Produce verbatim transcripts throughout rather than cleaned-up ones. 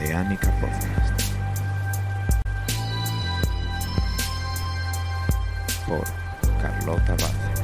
Oceánica Podcast. Por Carlota Bárcena.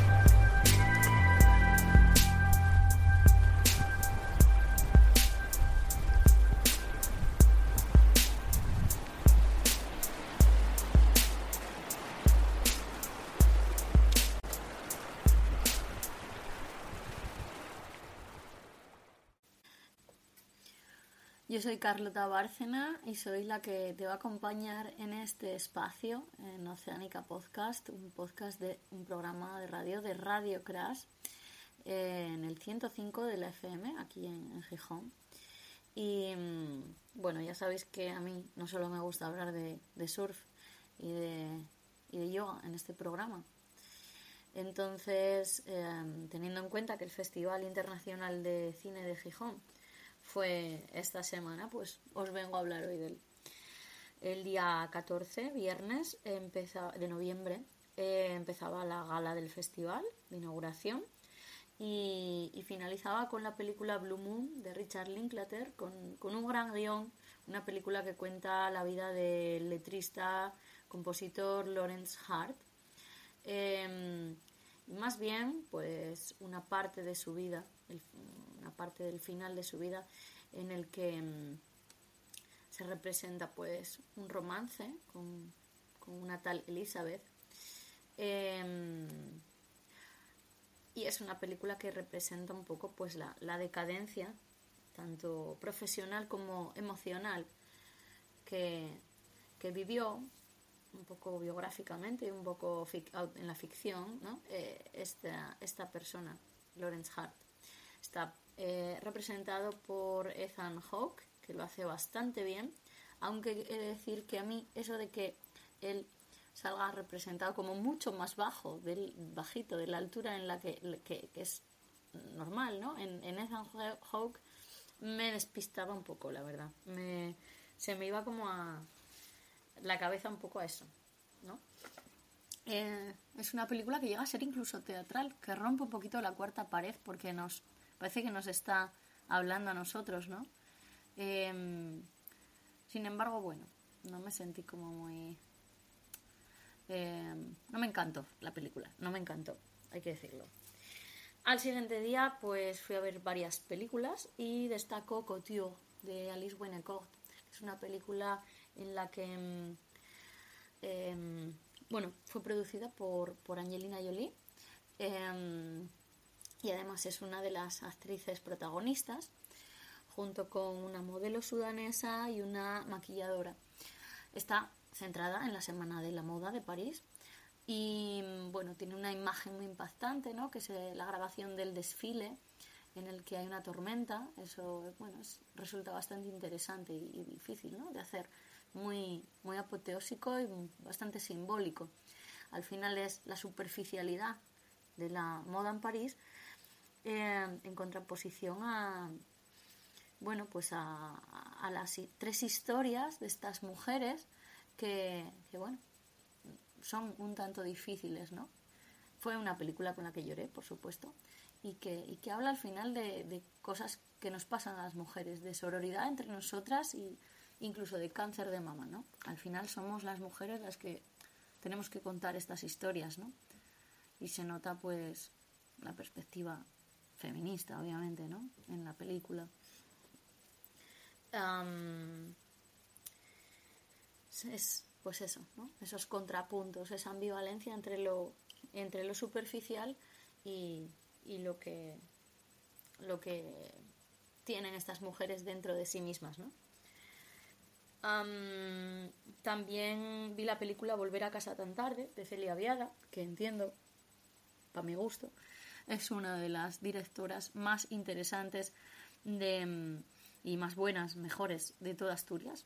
Yo soy Carlota Bárcena y soy la que te va a acompañar en este espacio, en Oceánica Podcast, un podcast de un programa de radio de Radio Crash, eh, en el ciento cinco de la F M, aquí en, en Gijón. Y bueno, ya sabéis que a mí no solo me gusta hablar de, de surf y de, y de yoga en este programa. Entonces, eh, teniendo en cuenta que el Festival Internacional de Cine de Gijón fue esta semana, pues os vengo a hablar hoy de él. El día catorce, viernes empeza, de noviembre, eh, empezaba la gala del festival de inauguración y, y finalizaba con la película Blue Moon de Richard Linklater, con, con un gran guión, una película que cuenta la vida del letrista, compositor Lawrence Hart. Eh, y más bien, pues una parte de su vida, el, una parte del final de su vida en el que mmm, se representa pues un romance con, con una tal Elizabeth, eh, y es una película que representa un poco pues la, la decadencia tanto profesional como emocional que, que vivió un poco biográficamente y un poco fic- en la ficción, ¿no? eh, esta, esta persona, Lawrence Hart. Está eh, representado por Ethan Hawke, que lo hace bastante bien, aunque he de decir que a mí eso de que él salga representado como mucho más bajo, del bajito, de la altura en la que, que, que es normal, ¿no? En, en Ethan Hawke me despistaba un poco, la verdad. Me, se me iba como a la cabeza un poco a eso, ¿no? Eh, es una película que llega a ser incluso teatral, que rompe un poquito la cuarta pared porque nos parece que nos está hablando a nosotros, ¿no? Eh, sin embargo, bueno, no me sentí como muy... Eh, no me encantó la película, no me encantó, hay que decirlo. Al siguiente día, pues fui a ver varias películas y destacó Couture, de Alice Winnicott. Es una película en la que... Eh, bueno, fue producida por, por Angelina Jolie. Eh, y además es una de las actrices protagonistas, junto con una modelo sudanesa y una maquilladora. Está centrada en la Semana de la Moda de París y bueno, tiene una imagen muy impactante, ¿no? Que es la grabación del desfile en el que hay una tormenta. Eso, bueno, es, resulta bastante interesante y, y difícil, ¿no? De hacer, muy, muy apoteósico y bastante simbólico. Al final es la superficialidad de la moda en París, eh, en contraposición a, bueno, pues a, a las tres historias de estas mujeres que, que, bueno, son un tanto difíciles, ¿no? Fue una película con la que lloré, por supuesto, y que, y que habla al final de, de cosas que nos pasan a las mujeres, de sororidad entre nosotras y incluso de cáncer de mama, ¿no? Al final somos las mujeres las que tenemos que contar estas historias, ¿no? Y se nota, pues, la perspectiva feminista, obviamente, ¿no? En la película. Um, es, pues eso, ¿no? Esos contrapuntos, esa ambivalencia entre lo, entre lo superficial y, y lo que, lo que tienen estas mujeres dentro de sí mismas, ¿no? Um, también vi la película Volver a casa tan tarde, de Celia Biada, que entiendo, para mi gusto, es una de las directoras más interesantes de, y más buenas, mejores de toda Asturias,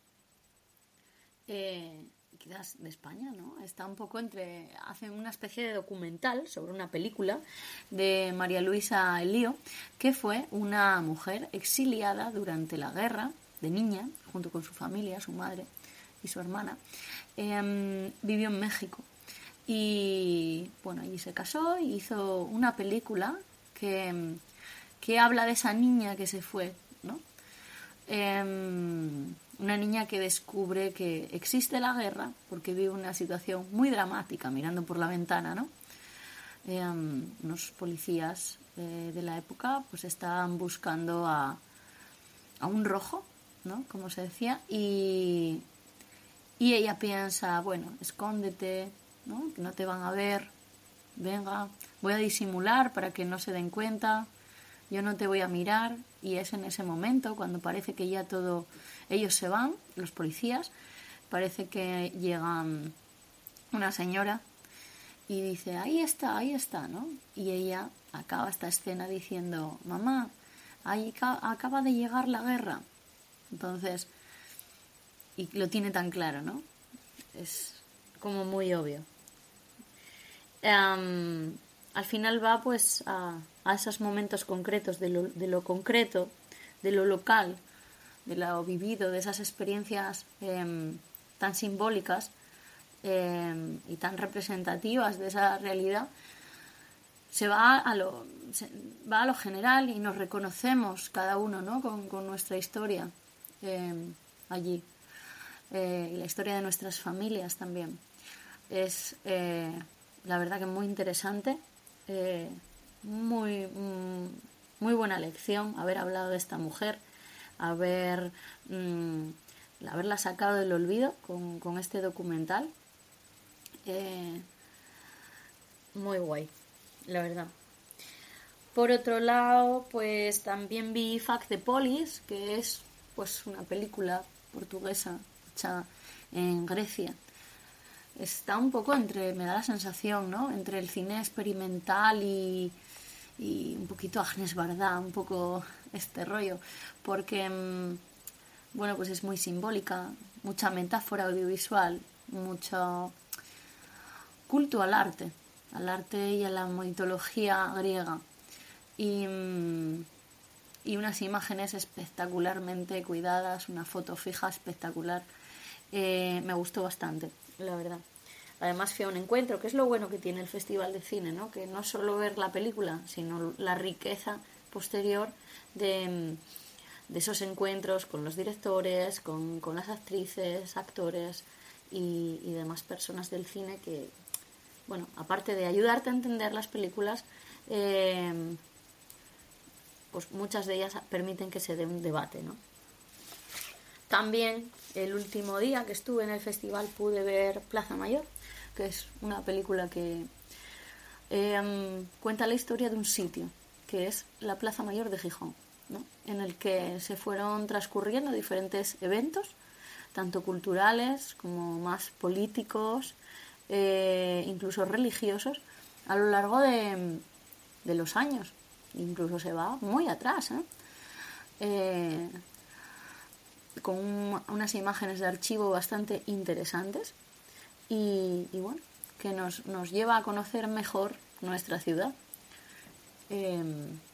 eh, quizás de España, ¿no? Está un poco entre... hace una especie de documental sobre una película de María Luisa Elío, que fue una mujer exiliada durante la guerra, de niña, junto con su familia, su madre y su hermana. Eh, vivió en México y bueno, allí se casó y hizo una película que, que habla de esa niña que se fue, ¿no? Eh, una niña que descubre que existe la guerra porque vive una situación muy dramática mirando por la ventana, ¿no? Eh, unos policías eh, de la época pues estaban buscando a, a un rojo, ¿no? Como se decía, y, y ella piensa, bueno, escóndete, ¿no? Que no te van a ver, venga, voy a disimular para que no se den cuenta, yo no te voy a mirar. Y es en ese momento cuando parece que ya todo, ellos se van, los policías, parece que llega una señora y dice, ahí está, ahí está, ¿no? Y ella acaba esta escena diciendo, mamá, ahí acaba de llegar la guerra. Entonces, y lo tiene tan claro, ¿no? Es como muy obvio. Um, al final va pues a, a esos momentos concretos de lo, de lo concreto, de lo local, de lo vivido, de esas experiencias eh, tan simbólicas eh, y tan representativas de esa realidad. Se va a lo, se va a lo general y nos reconocemos cada uno, ¿no? con, con nuestra historia eh, allí eh, y la historia de nuestras familias también. Es eh, la verdad que muy interesante. Eh, muy muy buena lección haber hablado de esta mujer, haber mmm, haberla sacado del olvido con, con este documental. Eh, muy guay, la verdad. Por otro lado, pues también vi Fuck the Police, que es pues una película portuguesa hecha en Grecia. Está un poco entre, me da la sensación, ¿no? Entre el cine experimental y, y un poquito Agnes Varda, un poco este rollo, porque, bueno, pues es muy simbólica, mucha metáfora audiovisual, mucho culto al arte, al arte y a la mitología griega, y, y unas imágenes espectacularmente cuidadas, una foto fija espectacular. Eh, me gustó bastante, la verdad. Además fui a un encuentro, que es lo bueno que tiene el Festival de Cine, ¿no? Que no solo ver la película, sino la riqueza posterior de, de esos encuentros con los directores, con, con las actrices, actores y, y demás personas del cine que, bueno, aparte de ayudarte a entender las películas, eh, pues muchas de ellas permiten que se dé un debate, ¿no? También el último día que estuve en el festival pude ver Plaza Mayor, que es una película que eh, cuenta la historia de un sitio, que es la Plaza Mayor de Gijón, ¿no? En el que se fueron transcurriendo diferentes eventos, tanto culturales como más políticos, eh, incluso religiosos, a lo largo de, de los años. Incluso se va muy atrás, ¿eh? Eh, con un, unas imágenes de archivo bastante interesantes y, y bueno, que nos, nos lleva a conocer mejor nuestra ciudad. Eh,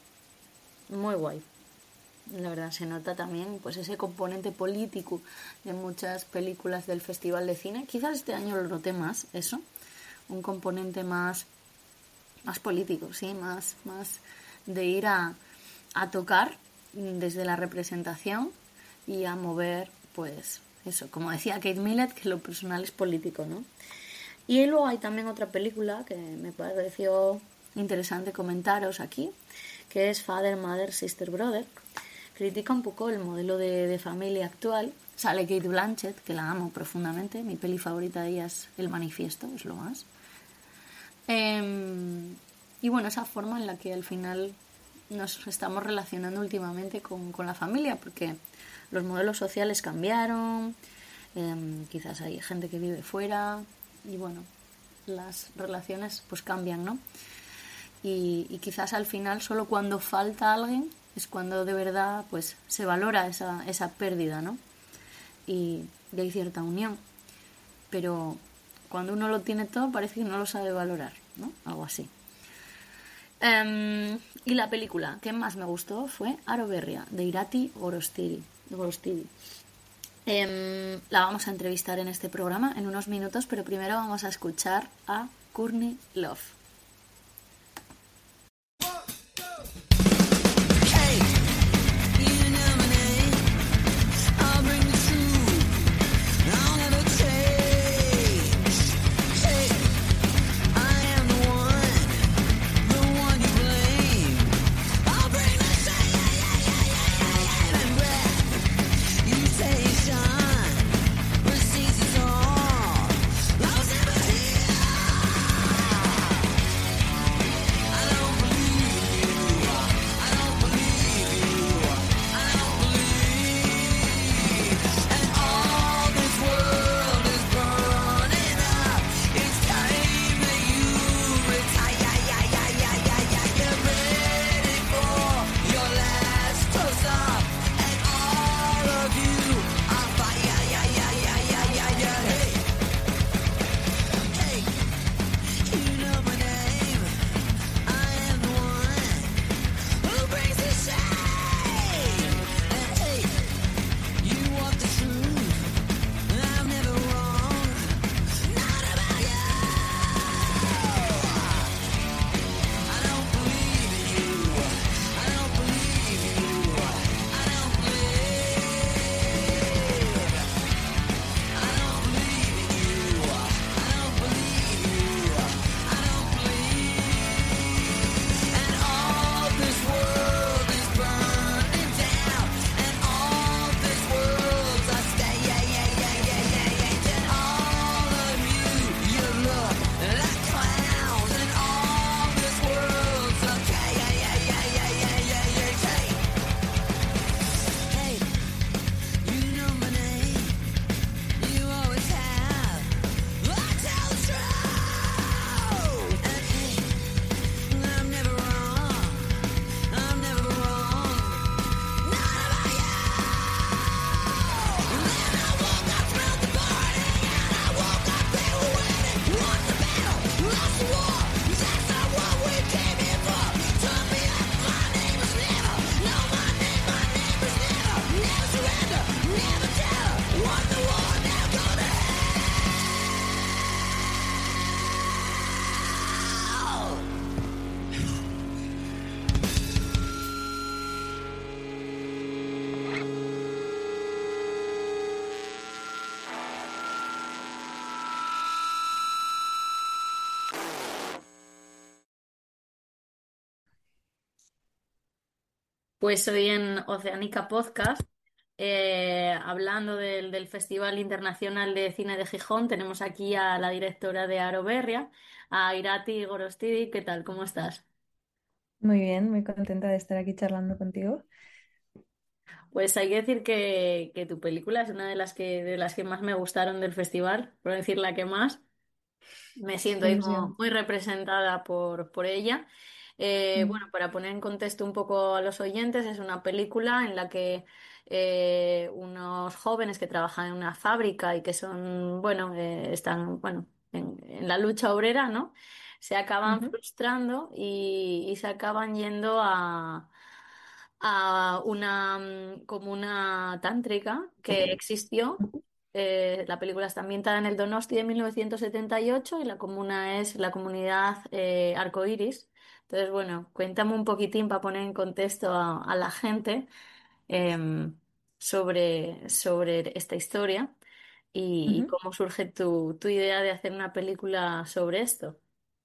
muy guay, la verdad. Se nota también pues ese componente político de muchas películas del Festival de Cine. Quizás este año lo noté más, eso, un componente más, más político, sí, más, más de ir a, a tocar desde la representación y a mover, pues, eso, como decía Kate Millett, que lo personal es político, ¿no? Y luego hay también otra película que me pareció interesante comentaros aquí, que es Father, Mother, Sister, Brother. Critica un poco el modelo de, de familia actual. Sale Kate Blanchett, que la amo profundamente, mi peli favorita de ella es El Manifiesto, es lo más. Eh, y bueno, esa forma en la que al final nos estamos relacionando últimamente con, con la familia, porque los modelos sociales cambiaron, eh, quizás hay gente que vive fuera y bueno, las relaciones pues cambian, ¿no? Y, y quizás al final solo cuando falta alguien es cuando de verdad pues se valora esa, esa pérdida, ¿no? Y, y hay cierta unión, pero cuando uno lo tiene todo parece que no lo sabe valorar, ¿no? Algo así. Um, y la película que más me gustó fue Aro Berria, de Irati Gorostidi. Gorostidi. Um, la vamos a entrevistar en este programa en unos minutos, pero primero vamos a escuchar a Courtney Love. Hey, you know my name. Pues hoy en Oceánica Podcast, eh, hablando del, del Festival Internacional de Cine de Gijón, tenemos aquí a la directora de Aroberria, a Irati Gorostidi. ¿Qué tal? ¿Cómo estás? Muy bien, muy contenta de estar aquí charlando contigo. Pues hay que decir que, que tu película es una de las que, de las que más me gustaron del festival, por decir la que más. Me siento Qué ahí como ilusión. muy representada por, por ella. Eh, Mm, bueno, para poner en contexto un poco a los oyentes, es una película en la que eh, unos jóvenes que trabajan en una fábrica y que son, bueno, eh, están, bueno, en, en la lucha obrera, ¿no? Se acaban ujú, frustrando y, y se acaban yendo a, a una mm, comuna tántrica que existió. ujú. Eh, la película está ambientada en el Donosti de mil novecientos setenta y ocho y la comuna es la comunidad eh, Arcoíris. Entonces, bueno, cuéntame un poquitín para poner en contexto a, a la gente em, sobre, sobre esta historia y, y Ujú. cómo surge tu, tu idea de hacer una película sobre esto.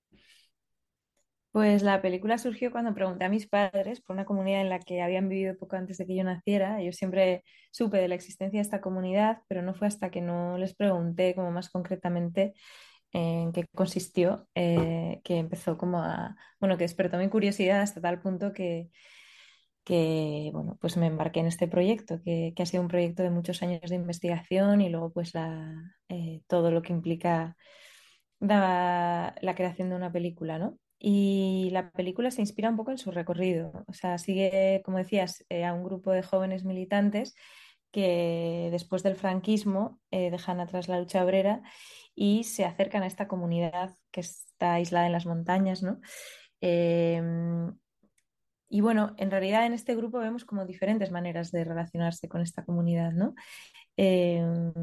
Pues la película surgió cuando pregunté a mis padres por una comunidad en la que habían vivido poco antes de que yo naciera. Yo siempre supe de la existencia de esta comunidad, pero no fue hasta que no les pregunté como más concretamente en qué consistió, eh, que empezó como a, bueno, que despertó mi curiosidad hasta tal punto que, que, bueno, pues me embarqué en este proyecto, que, que ha sido un proyecto de muchos años de investigación y luego pues la, eh, todo lo que implica la, la creación de una película, ¿no? Y la película se inspira un poco en su recorrido, o sea, sigue, como decías, eh, a un grupo de jóvenes militantes que después del franquismo eh, dejan atrás la lucha obrera y se acercan a esta comunidad que está aislada en las montañas, ¿no? Eh, y bueno, en realidad en este grupo vemos como diferentes maneras de relacionarse con esta comunidad, ¿no? Eh,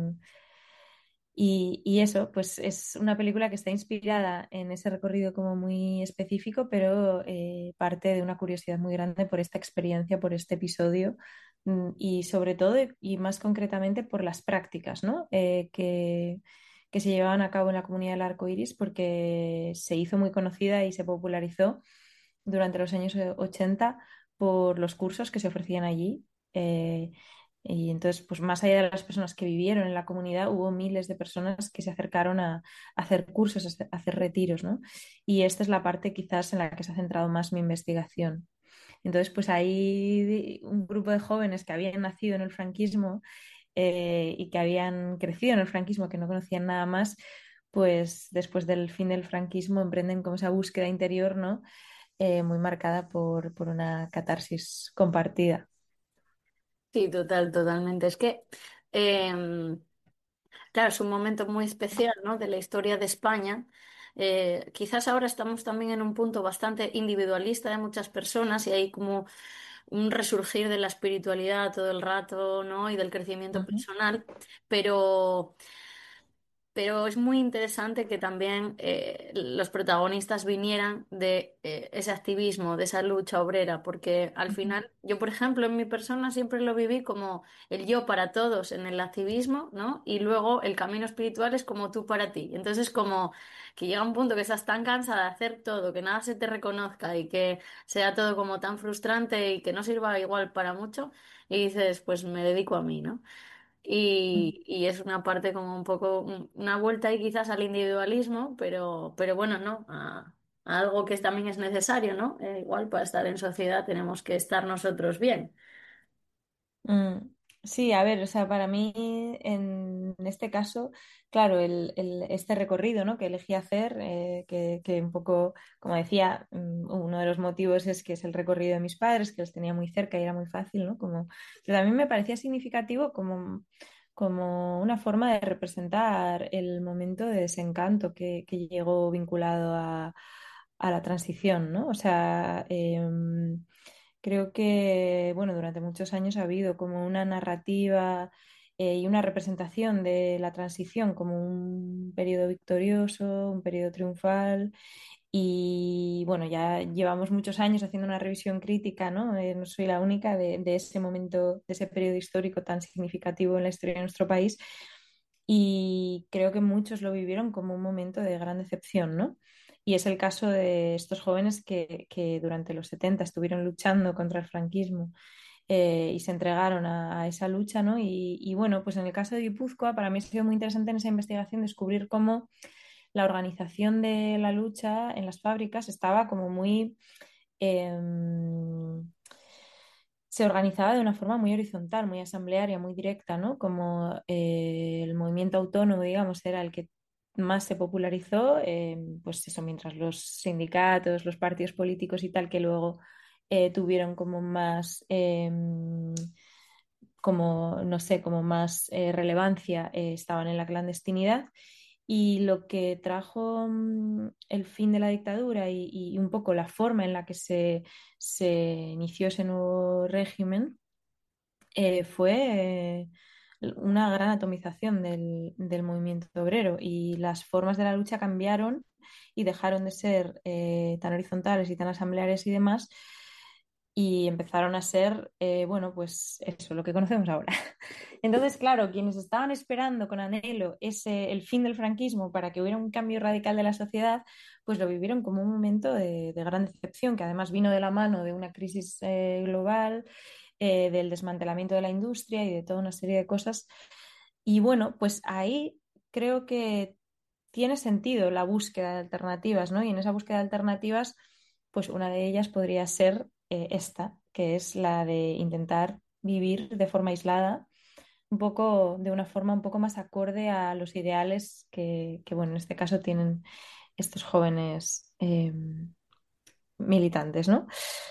y, y eso, pues es una película que está inspirada en ese recorrido como muy específico, pero eh, parte de una curiosidad muy grande por esta experiencia, por este episodio mm, y sobre todo y más concretamente por las prácticas, ¿no? Eh, que, que se llevaban a cabo en la comunidad del arco iris porque se hizo muy conocida y se popularizó durante los años eh, ochenta por los cursos que se ofrecían allí. Eh, y entonces, pues más allá de las personas que vivieron en la comunidad, hubo miles de personas que se acercaron a, a hacer cursos, a hacer, a hacer retiros, ¿no? Y esta es la parte quizás en la que se ha centrado más mi investigación. Entonces, pues hay un grupo de jóvenes que habían nacido en el franquismo eh, y que habían crecido en el franquismo, que no conocían nada más, pues después del fin del franquismo emprenden como esa búsqueda interior, ¿no? Eh, muy marcada por, por una catarsis compartida. Sí, total, totalmente. Es que em, claro, es un momento muy especial, ¿no? De la historia de España. Eh, quizás ahora estamos también en un punto bastante individualista de muchas personas y hay como un resurgir de la espiritualidad todo el rato, ¿no? Y del crecimiento Ujú, personal, pero pero es muy interesante que también eh, los protagonistas vinieran de eh, ese activismo, de esa lucha obrera, porque al ujú, final, yo por ejemplo, en mi persona siempre lo viví como el yo para todos en el activismo, ¿no? Y luego el camino espiritual es como tú para ti. Entonces, como que llega un punto que estás tan cansada de hacer todo, que nada se te reconozca y que sea todo como tan frustrante y que no sirva igual para mucho, y dices, pues me dedico a mí, ¿no? ujú. Y, y es una parte como un poco, un- una vuelta ahí quizás al individualismo, pero, pero bueno, no, a, a algo que también es necesario, ¿no? Eh, igual para estar en sociedad tenemos que estar nosotros bien. Mm, sí, a ver, o sea, para mí en este caso, claro, el, el- este recorrido, ¿no? que elegí hacer, eh, que, que un poco, como decía, mm, uno de los motivos es que es el recorrido de mis padres, que los tenía muy cerca y era muy fácil, ¿no? Como, pero también me parecía significativo como, como una forma de representar el momento de desencanto que, que llegó vinculado a, a la transición, ¿no? O sea, em, creo que, bueno, durante muchos años ha habido como una narrativa eh, y una representación de la transición como un periodo victorioso, un periodo triunfal. Y bueno, ya llevamos muchos años haciendo una revisión crítica, ¿no? Eh, no soy la única de, de ese momento, de ese periodo histórico tan significativo en la historia de nuestro país. Y creo que muchos lo vivieron como un momento de gran decepción, ¿no? Y es el caso de estos jóvenes que, que durante los setenta estuvieron luchando contra el franquismo eh, y se entregaron a, a esa lucha, ¿no? Y, y, bueno, pues en el caso de Guipúzcoa, para mí ha sido muy interesante en esa investigación descubrir cómo la organización de la lucha en las fábricas estaba como muy... Eh, se organizaba de una forma muy horizontal, muy asamblearia, muy directa, ¿no? Como eh, el movimiento autónomo, digamos, era el que más se popularizó, eh, pues eso, mientras los sindicatos, los partidos políticos y tal, que luego eh, tuvieron como más, eh, como, no sé, como más eh, relevancia, eh, estaban en la clandestinidad. Y lo que trajo mm, el fin de la dictadura y, y un poco la forma en la que se, se inició ese nuevo régimen eh, fue eh, una gran atomización del, del movimiento obrero y las formas de la lucha cambiaron y dejaron de ser eh, tan horizontales y tan asamblearias y demás y empezaron a ser, eh, bueno, pues eso, lo que conocemos ahora. Entonces, claro, quienes estaban esperando con anhelo ese, el fin del franquismo para que hubiera un cambio radical de la sociedad, pues lo vivieron como un momento de, de gran decepción, que además vino de la mano de una crisis eh, global, eh, del desmantelamiento de la industria y de toda una serie de cosas. Y bueno, pues ahí creo que tiene sentido la búsqueda de alternativas, ¿no? Y en esa búsqueda de alternativas, pues una de ellas podría ser eh, esta, que es la de intentar vivir de forma aislada, un poco, de una forma un poco más acorde a los ideales que, que bueno, en este caso tienen estos jóvenes eh, militantes, ¿no?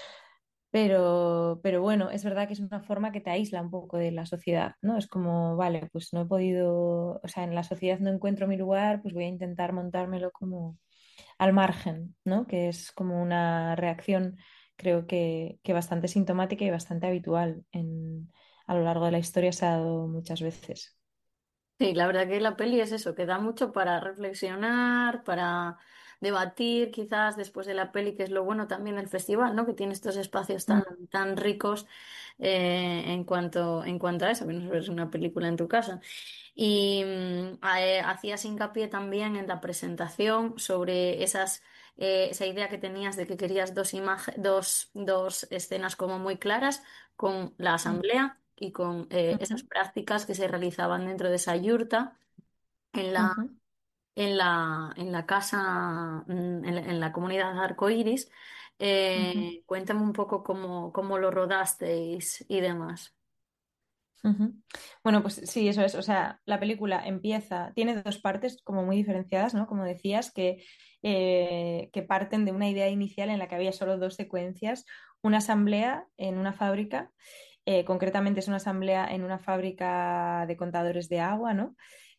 Pero, pero bueno, es verdad que es una forma que te aísla un poco de la sociedad, ¿no? Es como, vale, pues no he podido, o sea, en la sociedad no encuentro mi lugar, pues voy a intentar montármelo como al margen, ¿no? Que es como una reacción, creo que, que bastante sintomática y bastante habitual en, a lo largo de la historia se ha dado muchas veces. Sí, la verdad que la peli es eso, que da mucho para reflexionar, para debatir, quizás después de la peli, que es lo bueno también del festival, ¿no? Que tiene estos espacios tan, Mm, tan ricos eh, en cuanto, en cuanto a eso, que no es una película en tu casa. Y mm, a- eh, hacías hincapié también en la presentación sobre esas, eh, esa idea que tenías de que querías dos imagen, dos, dos escenas como muy claras con la mm, asamblea y con eh, esas ujú, prácticas que se realizaban dentro de esa yurta en la, ujú, en la, en la casa, mm, en la, en la comunidad arcoíris. ujú. Eh, cuéntame un poco cómo, cómo lo rodasteis y demás. Ujú. Bueno, pues sí, eso es. O sea, la película empieza, tiene dos partes como muy diferenciadas, ¿no? Como decías, que, eh, que parten de una idea inicial en la que había solo dos secuencias, una asamblea en una fábrica, eh, concretamente es una asamblea en una fábrica de contadores de agua, ¿no?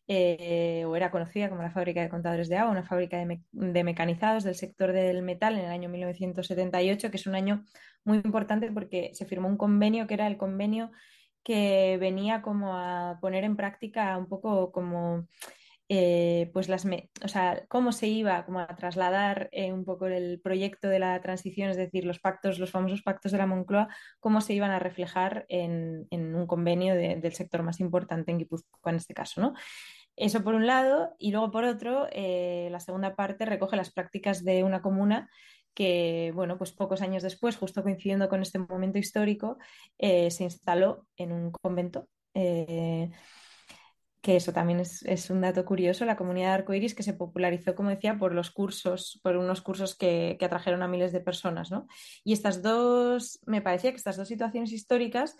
Eh, o era conocida como la fábrica de contadores de agua, una fábrica de, me- de mecanizados del sector del metal en el año mil novecientos setenta y ocho, que es un año muy importante porque se firmó un convenio que era el convenio que venía como a poner en práctica un poco como eh, pues las me- o sea, cómo se iba como a trasladar eh, un poco el proyecto de la transición, es decir, los pactos, los famosos pactos de la Moncloa, cómo se iban a reflejar en, en un convenio de- del sector más importante en Guipúzcoa en este caso, ¿no? Eso por un lado, y luego por otro, eh, la segunda parte recoge las prácticas de una comuna que, bueno, pues pocos años después, justo coincidiendo con este momento histórico, eh, se instaló en un convento. eh, que eso también es, es un dato curioso, la comunidad arcoíris que se popularizó, como decía, por los cursos, por unos cursos que, que atrajeron a miles de personas, ¿no? Y estas dos, me parecía que estas dos situaciones históricas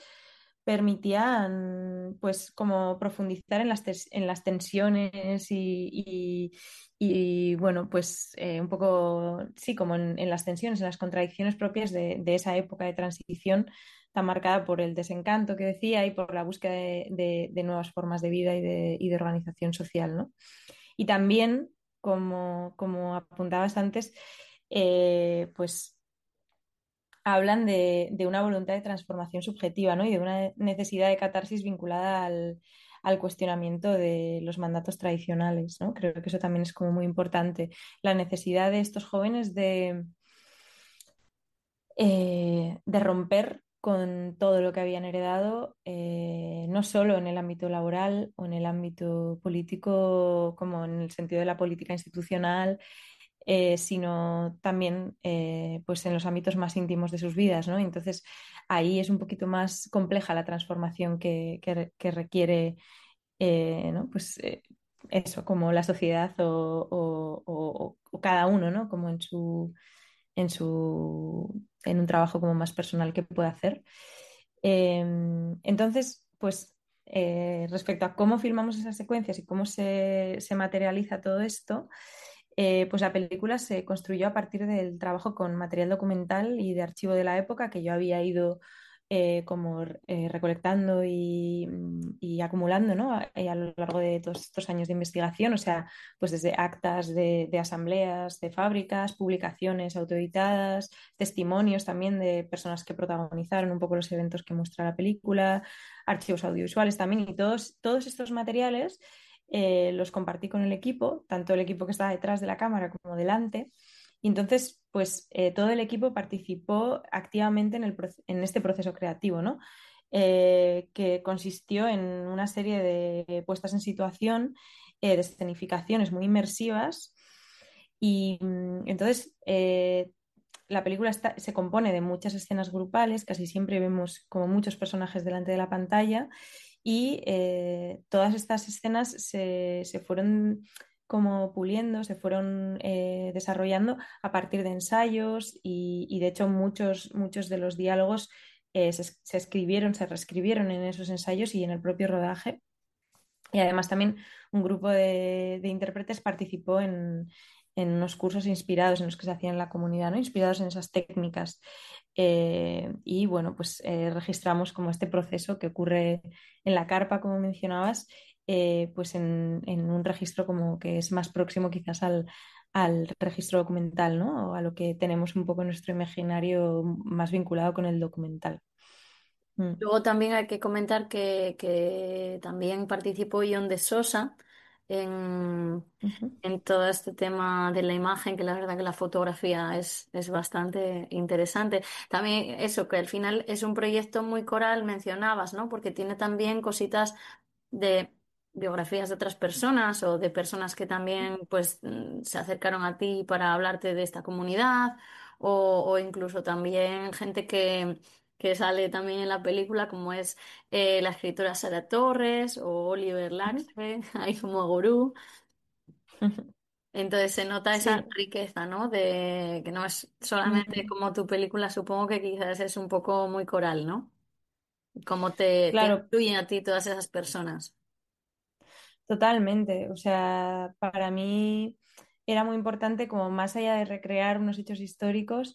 permitían, pues, como profundizar en las, tes- en las tensiones y, y- y, bueno, pues, eh, un poco, sí, como en, en las tensiones, en las contradicciones propias de, de esa época de transición tan marcada por el desencanto que decía y por la búsqueda de, de- de nuevas formas de vida y de, y de organización social, ¿no? Y también, como, como apuntabas antes, eh, pues hablan de, de una voluntad de transformación subjetiva, ¿no? Y de una necesidad de catarsis vinculada al, al cuestionamiento de los mandatos tradicionales, ¿no? Creo que eso también es como muy importante. La necesidad de estos jóvenes de, eh, de romper con todo lo que habían heredado, eh, no solo en el ámbito laboral o en el ámbito político, como en el sentido de la política institucional, eh, sino también eh, pues en los ámbitos más íntimos de sus vidas, ¿no? Entonces ahí es un poquito más compleja la transformación que, que- que requiere, eh, ¿no? Pues eh, eso, como la sociedad o, o- o- o cada uno, ¿no? Como en su, en su, en un trabajo como más personal que pueda hacer. Eh, entonces, pues eh, respecto a cómo filmamos esas secuencias y cómo se, se materializa todo esto, eh, pues la película se construyó a partir del trabajo con material documental y de archivo de la época que yo había ido eh, como eh, recolectando y, y acumulando, ¿no? A, a lo largo de todos estos años de investigación, o sea, pues desde actas de, de asambleas, de fábricas, publicaciones autoeditadas, testimonios también de personas que protagonizaron un poco los eventos que muestra la película, archivos audiovisuales también, y todos, todos estos materiales eh, los compartí con el equipo, tanto el equipo que estaba detrás de la cámara como delante. Y entonces, pues eh, todo el equipo participó activamente en, el, en este proceso creativo, ¿no? Eh, que consistió en una serie de puestas en situación, eh, de escenificaciones muy inmersivas. Y mm, entonces, eh, la película está, se compone de muchas escenas grupales, casi siempre vemos como muchos personajes delante de la pantalla y eh, todas estas escenas se, se, fueron como puliendo, se fueron eh, desarrollando a partir de ensayos y, y de hecho muchos, muchos de los diálogos eh, se, se escribieron, se reescribieron en esos ensayos y en el propio rodaje. Y además también un grupo de, de intérpretes participó en, en, unos cursos inspirados en los que se hacían en la comunidad, ¿no? Inspirados en esas técnicas. Eh, y bueno, pues eh, registramos como este proceso que ocurre en la carpa, como mencionabas, eh, pues en, en, un registro como que es más próximo quizás al, al registro documental, ¿no? O a lo que tenemos un poco en nuestro imaginario más vinculado con el documental. Mm. Luego también hay que comentar que, que también participó John de Sosa en, Uh -huh. en todo este tema de la imagen, que la verdad que la fotografía es, es bastante interesante. También eso, que al final es un proyecto muy coral, mencionabas, ¿no? Porque tiene también cositas de biografías de otras personas o de personas que también pues mm, se acercaron a ti para hablarte de esta comunidad o, o incluso también gente que, que sale también en la película como es eh, la escritora Sara Torres o Oliver Uh -huh. Laxbe, ahí como gurú. Entonces se nota esa Sí, riqueza, ¿no? De que no es solamente mm, como tu película, supongo que quizás es un poco muy coral, ¿no? Cómo te, te claro, influyen a ti todas esas personas. totalmente. O sea, para mí era muy importante como más allá de recrear unos hechos históricos,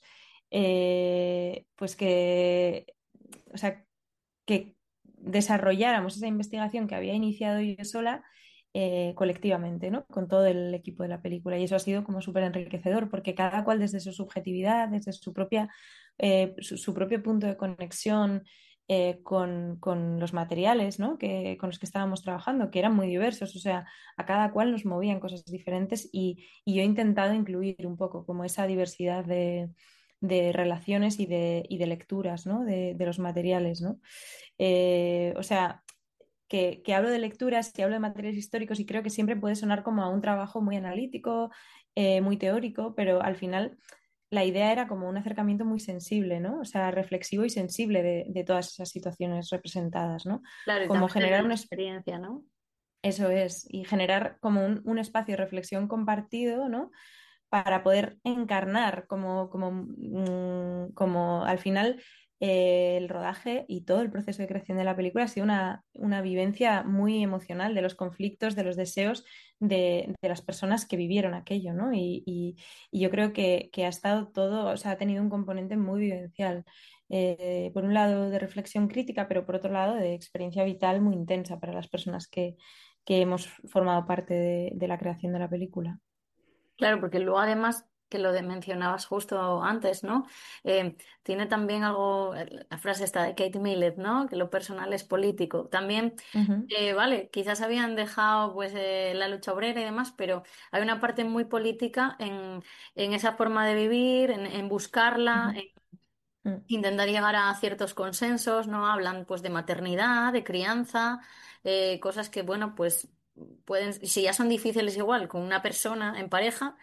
eh, pues que, o sea, que desarrolláramos esa investigación que había iniciado yo sola eh, colectivamente, ¿no? Con todo el equipo de la película. Y eso ha sido como súper enriquecedor, porque cada cual desde su subjetividad, desde su propia, eh, su, su propio punto de conexión eh, con, con, los materiales, ¿no? Que, con los que estábamos trabajando, que eran muy diversos, o sea, a cada cual nos movían cosas diferentes y, y yo he intentado incluir un poco como esa diversidad de, de relaciones y de, y de lecturas, ¿no? De, de, los materiales, ¿no? Eh, o sea, que, que, hablo de lecturas, que hablo de materiales históricos y creo que siempre puede sonar como a un trabajo muy analítico, eh, muy teórico, pero al final la idea era como un acercamiento muy sensible, ¿no? O sea, reflexivo y sensible de, de todas esas situaciones representadas, ¿no? Claro, y Como también desde generar la un, experiencia, ¿no? eso es, y generar como un, un espacio de reflexión compartido, ¿no? Para poder encarnar como, como, mm, como al final eh, el rodaje y todo el proceso de creación de la película ha sido una, una vivencia muy emocional de los conflictos, de los deseos de, de las personas que vivieron aquello, ¿no? Y, y- y yo creo que, que ha estado todo, o sea, ha tenido un componente muy vivencial. Eh, por un lado de reflexión crítica, pero por otro lado de experiencia vital muy intensa para las personas que, que hemos formado parte de de la creación de la película. Claro, porque luego además, que lo de mencionabas justo antes, ¿no? Eh, tiene también algo, eh, la frase esta de Kate Millett, ¿no? Que lo personal es político. También, Ujú, eh, vale, quizás habían dejado pues eh, la lucha obrera y demás, pero hay una parte muy política en, en esa forma de vivir, en, en buscarla, ujú, mm. intentar llegar a ciertos consensos, ¿no? Hablan pues de maternidad, de crianza, eh, cosas que, bueno, pues pueden, si ya son difíciles igual con una persona en pareja,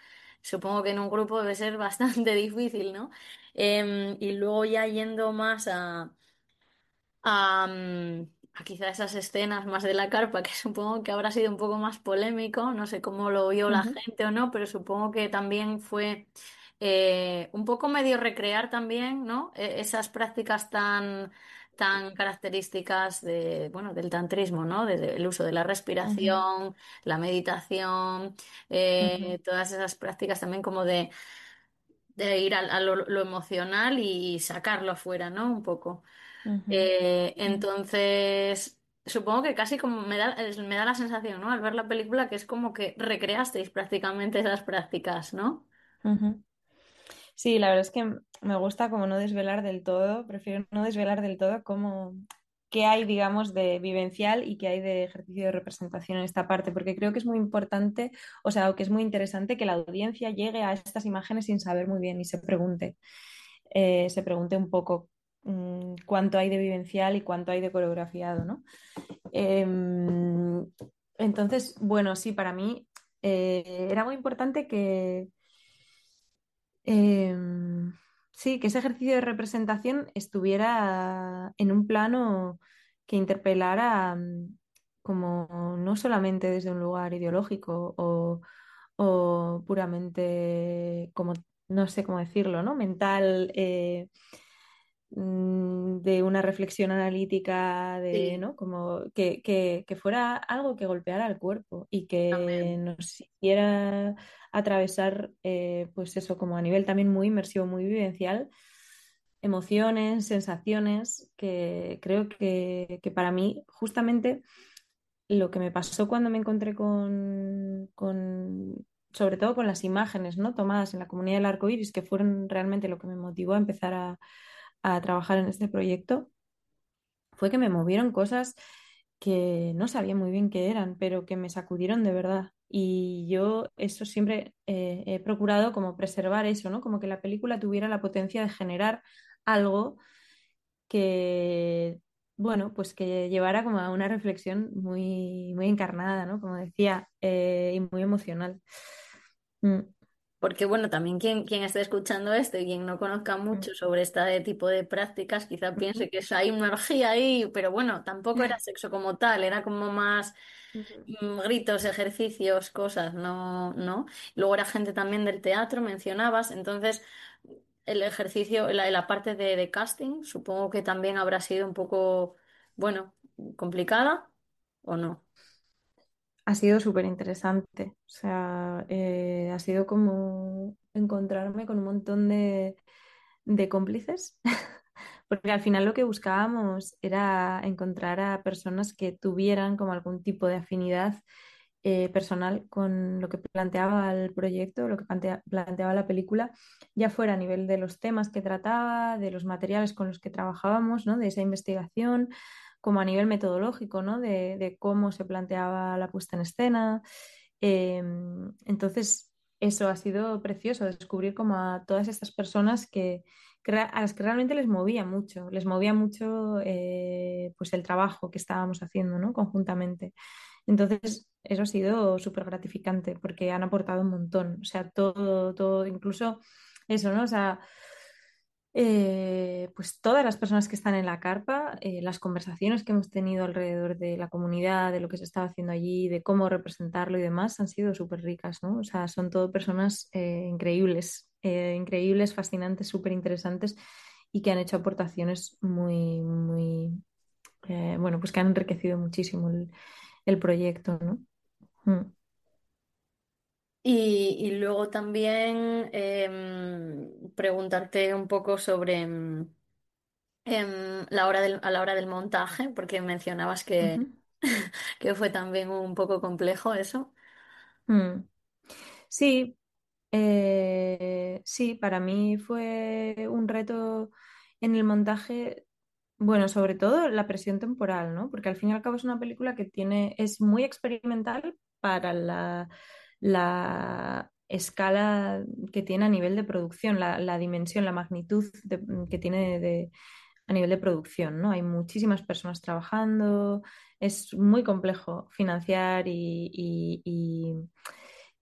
supongo que en un grupo debe ser bastante difícil, ¿no? Em, y luego ya yendo más a a, mm, a quizá esas escenas más de la carpa, que supongo que habrá sido un poco más polémico, no sé cómo lo vio la Ujú, gente o no, pero supongo que también fue eh, un poco medio recrear también, ¿no? E- esas prácticas tan, tan características de, bueno, del tantrismo, ¿no? Desde el uso de la ujú, respiración, la meditación, ujú, eh, todas esas prácticas también como de, de ir a, a lo, lo emocional y sacarlo afuera, ¿no? Un poco. ujú, Eh, ujú, entonces, supongo que casi como me da, es- me da la sensación, ¿no? Al ver la película que es como que recreasteis prácticamente esas prácticas, ¿no? ujú. Sí, la verdad es que me gusta como no desvelar del todo, prefiero no desvelar del todo como qué hay, digamos, de vivencial y qué hay de ejercicio de representación en esta parte, porque creo que es muy importante, o sea, o que es muy interesante que la audiencia llegue a estas imágenes sin saber muy bien y se pregunte, eh, se pregunte un poco mm, cuánto hay de vivencial y cuánto hay de coreografiado, ¿no? Em, entonces, bueno, sí, para mí eh, era muy importante que Em, sí, que ese ejercicio de representación estuviera en un plano que interpelara mm, como no solamente desde un lugar ideológico o, o puramente como, no sé cómo decirlo, ¿no? Mental, eh, mm, de una reflexión analítica, de, Sí, ¿no? Como que, que- que fuera algo que golpeara al cuerpo y que también. nos hiciera atravesar, eh, pues eso, como a nivel también muy inmersivo, muy vivencial, emociones, sensaciones, que creo que, que para mí justamente lo que me pasó cuando me encontré con, con, sobre todo con las imágenes, ¿no? Tomadas en la comunidad del arco iris, que fueron realmente lo que me motivó a empezar a, a trabajar en este proyecto, fue que me movieron cosas que no sabía muy bien qué eran, pero que me sacudieron de verdad. Y yo eso siempre eh, he procurado como preservar eso, ¿no? Como que la película tuviera la potencia de generar algo que, bueno, pues que llevara como a una reflexión muy, muy encarnada, ¿no? Como decía, eh, y muy emocional. Mm, Porque bueno, también quien, quien esté escuchando esto y quien no conozca mm, mucho sobre este tipo de prácticas, quizá ujú, piense que es, hay una orgía ahí, pero bueno, tampoco era sexo como tal, era como más ujú. mm, gritos, ejercicios, cosas, no, ¿no? Luego era gente también del teatro, mencionabas, entonces el ejercicio, la, la parte de, de casting, supongo que también habrá sido un poco, bueno, complicada, ¿o no? Ha sido súper interesante. O sea, eh, ha sido como encontrarme con un montón de, de cómplices, porque al final lo que buscábamos era encontrar a personas que tuvieran como algún tipo de afinidad eh, personal con lo que planteaba el proyecto, lo que plantea- planteaba la película, ya fuera a nivel de los temas que trataba, de los materiales con los que trabajábamos, ¿no? De esa investigación, como a nivel metodológico, ¿no? De, de cómo se planteaba la puesta en escena. Eh, entonces, eso ha sido precioso, descubrir como a todas estas personas que, que re- a las que realmente les movía mucho, les movía mucho eh, pues el trabajo que estábamos haciendo, ¿no? Conjuntamente. Entonces, eso ha sido súper gratificante porque han aportado un montón. O sea, todo, todo, incluso eso, ¿no? O sea, eh, pues todas las personas que están en la carpa, eh, las conversaciones que hemos tenido alrededor de la comunidad, de lo que se estaba haciendo allí, de cómo representarlo y demás, han sido súper ricas, ¿no? O sea, son todo personas eh, increíbles, eh, increíbles, fascinantes, súper interesantes y que han hecho aportaciones muy, muy, eh, bueno, pues que han enriquecido muchísimo el, el proyecto, ¿no? Mm. Y, y luego también em, preguntarte un poco sobre em, em, la hora del, a la hora del montaje, porque mencionabas que, Ujú. que fue también un poco complejo eso. Mm. Sí, eh, sí, para mí fue un reto en el montaje, bueno, sobre todo la presión temporal, ¿no? Porque al fin y al cabo es una película que tiene, es muy experimental para la, la escala que tiene a nivel de producción, la, la dimensión, la magnitud de- que tiene de, a nivel de producción, ¿no? Hay muchísimas personas trabajando, es muy complejo financiar y, y-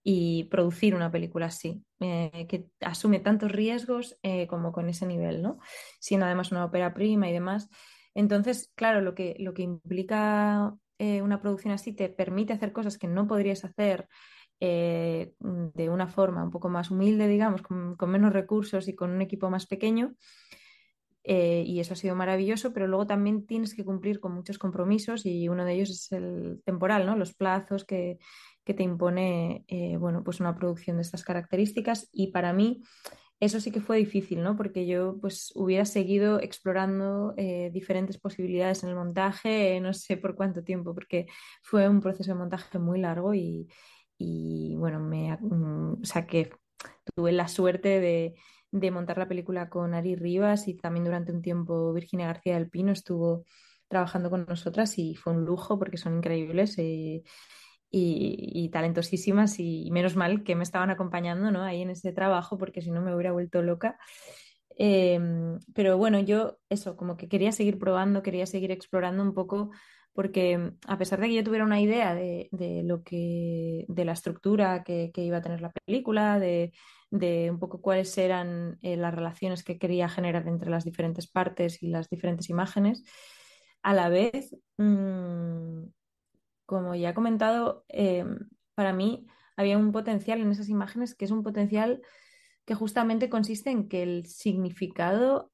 y producir una película así, eh, que asume tantos riesgos eh, como con ese nivel, ¿no? Siendo además una ópera prima y demás. Entonces, claro, lo que, lo que implica eh, una producción así te permite hacer cosas que no podrías hacer eh, de una forma un poco más humilde, digamos, con, con menos recursos y con un equipo más pequeño. Eh, y eso ha sido maravilloso, pero luego también tienes que cumplir con muchos compromisos y uno de ellos es el temporal, ¿no? Los plazos que, que te impone, eh, bueno, pues una producción de estas características. Y para mí eso sí que fue difícil, ¿no? Porque yo pues hubiera seguido explorando eh, diferentes posibilidades en el montaje, eh, no sé por cuánto tiempo, porque fue un proceso de montaje muy largo y, y bueno, me, mm, o sea que tuve la suerte de, de montar la película con Ari Rivas y también durante un tiempo Virginia García del Pino estuvo trabajando con nosotras y fue un lujo porque son increíbles. Eh, y, y talentosísimas y, y menos mal que me estaban acompañando, ¿no? Ahí en ese trabajo porque si no me hubiera vuelto loca. Eh, pero bueno, yo eso, como que quería seguir probando, quería seguir explorando un poco porque a pesar de que yo tuviera una idea de, de lo que, de la estructura que, que iba a tener la película, de, de un poco cuáles eran eh, las relaciones que quería generar entre las diferentes partes y las diferentes imágenes, a la vez mmm, como ya he comentado, eh, para mí había un potencial en esas imágenes que es un potencial que justamente consiste en que el significado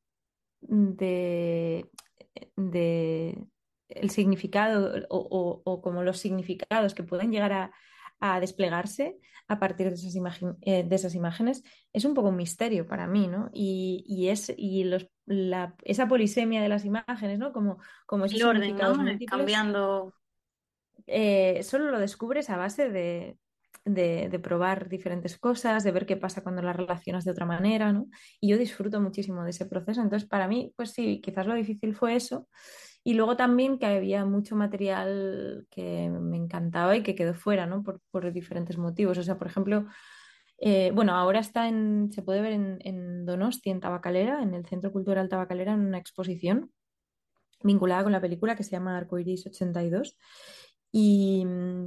de, de el significado o, o- o como los significados que pueden llegar a, a desplegarse a partir de esas, imagen- eh, de esas imágenes es un poco un misterio para mí, ¿no? Y, y es, y los, la- esa polisemia de las imágenes, ¿no? Como, como esos El orden, significados ¿no? Eh, múltiples Cambiando. eh, solo lo descubres a base de, de- de probar diferentes cosas, de ver qué pasa cuando las relacionas de otra manera, ¿no? Y yo disfruto muchísimo de ese proceso. Entonces, para mí, pues sí, quizás lo difícil fue eso. Y luego también que había mucho material que me encantaba y que quedó fuera, ¿no? Por, por diferentes motivos. O sea, por ejemplo, eh, bueno, ahora está en, se puede ver en, en Donosti, en Tabacalera, en el Centro Cultural Tabacalera, en una exposición vinculada con la película que se llama Arcoiris ochenta y dos. Y,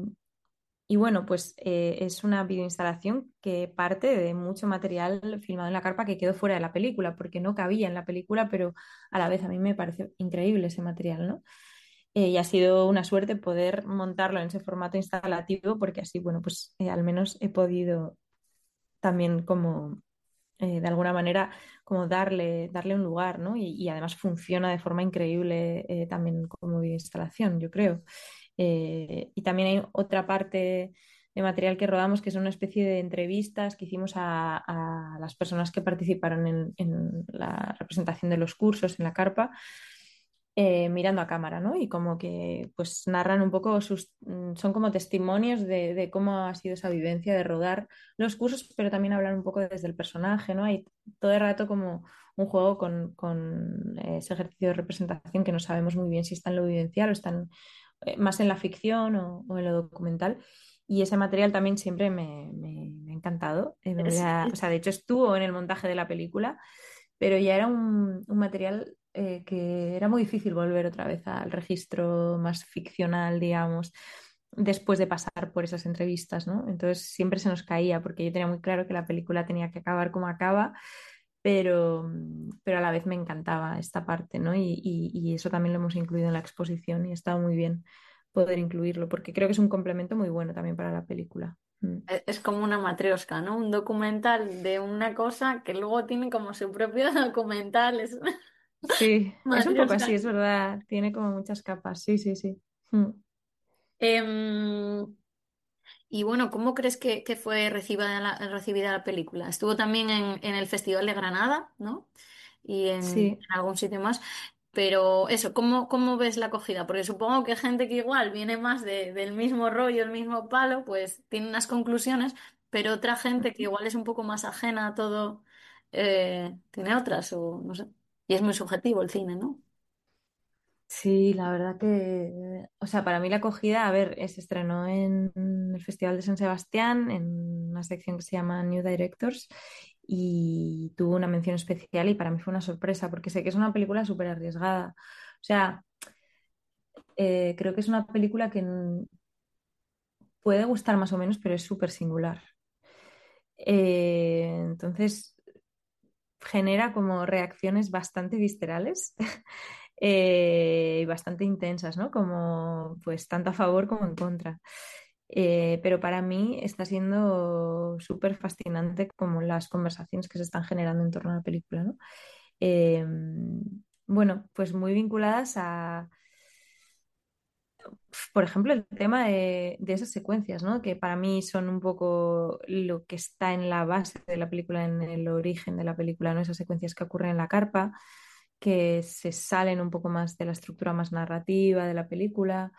y bueno, pues eh, es una videoinstalación que parte de mucho material filmado en la carpa que quedó fuera de la película, porque no cabía en la película, pero a la vez a mí me parece increíble ese material, ¿no? Eh, y ha sido una suerte poder montarlo en ese formato instalativo, porque así, bueno, pues eh, al menos he podido también como eh, de alguna manera como darle, darle un lugar, ¿no? Y, y además funciona de forma increíble eh, también como instalación, yo creo. Eh, y también hay otra parte de material que rodamos que es una especie de entrevistas que hicimos a, a las personas que participaron en, en la representación de los cursos en la carpa eh, mirando a cámara, ¿no? Y como que pues narran un poco sus, mm, son como testimonios de, de cómo ha sido esa vivencia de rodar los cursos, pero también hablan un poco desde el personaje, ¿no? Hay todo el rato como un juego con, con eh, ese ejercicio de representación que no sabemos muy bien si está en lo vivencial o están eh, más en la ficción o, o en lo documental. Y ese material también siempre me, me- me ha encantado. Eh, me Es, hubiera- o sea, de hecho estuvo en el montaje de la película, pero ya era un, un material eh, que era muy difícil volver otra vez al registro más ficcional, digamos, después de pasar por esas entrevistas, ¿no? Entonces siempre se nos caía, porque yo tenía muy claro que la película tenía que acabar como acaba, pero, pero a la vez me encantaba esta parte, ¿no? Y, y- y eso también lo hemos incluido en la exposición y ha estado muy bien poder incluirlo, porque creo que es un complemento muy bueno también para la película. Mm. e- es como una matrioska, ¿no? Un documental de una cosa que luego tiene como su propio documental. Es una Sí, es un poco así, matrioska. es verdad, tiene como muchas capas, sí, sí, sí. Mm. Em, y bueno, ¿cómo crees que, que fue recibida la, recibida la película? Estuvo también en, en el Festival de Granada, ¿no? Y en, en Sí. algún sitio más. Pero eso, ¿cómo, cómo ves la acogida? Porque supongo que gente que igual viene más de- del mismo rollo, el mismo palo, pues tiene unas conclusiones, pero otra gente que igual es un poco más ajena a todo, eh, tiene otras, o no sé. Y es muy subjetivo el cine, ¿no? Sí, la verdad que, o sea, para mí la acogida, a ver, eh, se estrenó en el Festival de San Sebastián, en una sección que se llama New Directors, y tuvo una mención especial y para mí fue una sorpresa, porque sé que es una película súper arriesgada. O sea, eh, creo que es una película que mm, puede gustar más o menos, pero es súper singular. Eh, entonces genera como reacciones bastante viscerales eh, y bastante intensas, ¿no? Como pues tanto a favor como en contra. Eh, pero para mí está siendo súper fascinante como las conversaciones que se están generando en torno a la película, ¿no? Eh, bueno, pues muy vinculadas a, por ejemplo, el tema de, de esas secuencias, ¿no? Que para mí son un poco lo que está en la base de la película, en el origen de la película, ¿no? Esas secuencias que ocurren en la carpa, que se salen un poco más de la estructura más narrativa de la película,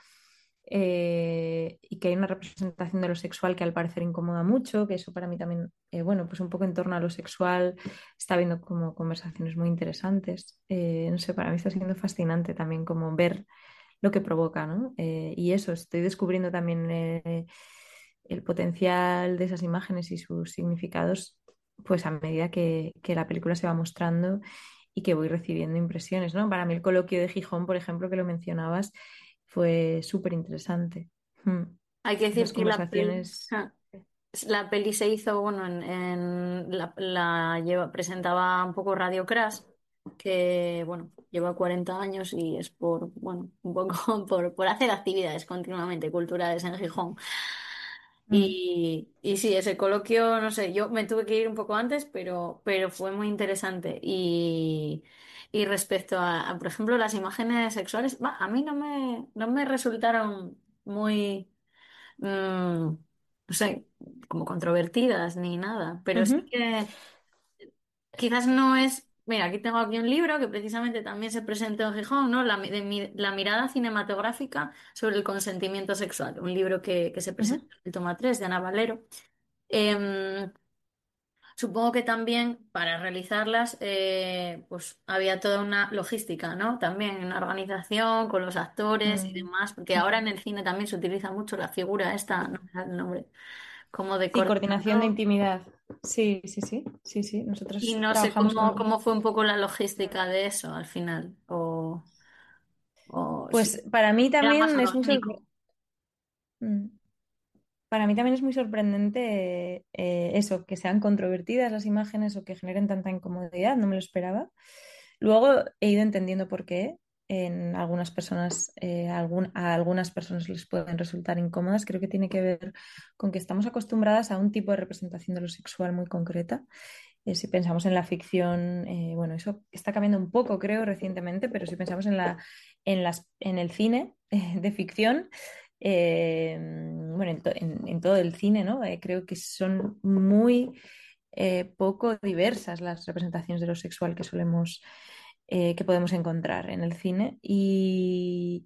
eh, y que hay una representación de lo sexual que al parecer incomoda mucho, que eso para mí también, eh, bueno, pues un poco en torno a lo sexual está habiendo como conversaciones muy interesantes. Eh, no sé, para mí está siendo fascinante también como ver lo que provoca, ¿no? Eh, y eso, estoy descubriendo también eh, el potencial de esas imágenes y sus significados, pues a medida que, que la película se va mostrando y que voy recibiendo impresiones, ¿no? Para mí el coloquio de Gijón, por ejemplo, que lo mencionabas, fue súper interesante. Hmm. Hay que decir Esas que la peli, conversaciones. ja, la peli se hizo, bueno, en, en- la, la lleva, presentaba un poco Radio Crash, que, bueno, lleva cuarenta años y es por, bueno, un poco por, por hacer actividades continuamente culturales en Gijón. Mm. Y, y sí, ese coloquio, no sé, yo me tuve que ir un poco antes, pero, pero fue muy interesante. Y, y respecto a, a, por ejemplo, las imágenes sexuales, va, a mí no me, no me resultaron muy, mm, no sé, como controvertidas ni nada, pero sí Ujú, que quizás no es. Mira, aquí tengo aquí un libro que precisamente también se presentó en Gijón, ¿no? La, mi- de mi- la mirada cinematográfica sobre el consentimiento sexual, un libro que, que se presentó ujú, en el toma tres de Ana Valero. Em, Supongo que también para realizarlas, eh, pues había toda una logística, ¿no? También una organización con los actores y mm, demás, porque ahora mm. en el cine también se utiliza mucho la figura esta, no me sale el nombre, como de Sí, coordinación de coordinador. intimidad. Sí, sí, sí, sí, sí. Y Nosotros no sé trabajamos cómo, con. cómo fue un poco la logística de eso al final, o, o si Pues para mí era más también es muy orgánico. sorprendente. Para mí también es muy sorprendente eh, eso, que sean controvertidas las imágenes o que generen tanta incomodidad, no me lo esperaba. Luego he ido entendiendo por qué. En algunas personas, eh, algún- a algunas personas les pueden resultar incómodas. Creo que tiene que ver con que estamos acostumbradas a un tipo de representación de lo sexual muy concreta. Eh, si pensamos en la ficción, eh, bueno, eso está cambiando un poco, creo, recientemente, pero si pensamos en la, en las, en el cine eh, de ficción, eh, bueno, en, to- en- en todo el cine, ¿no? Eh, creo que son muy eh, poco diversas las representaciones de lo sexual que solemos, eh, que podemos encontrar en el cine. Y,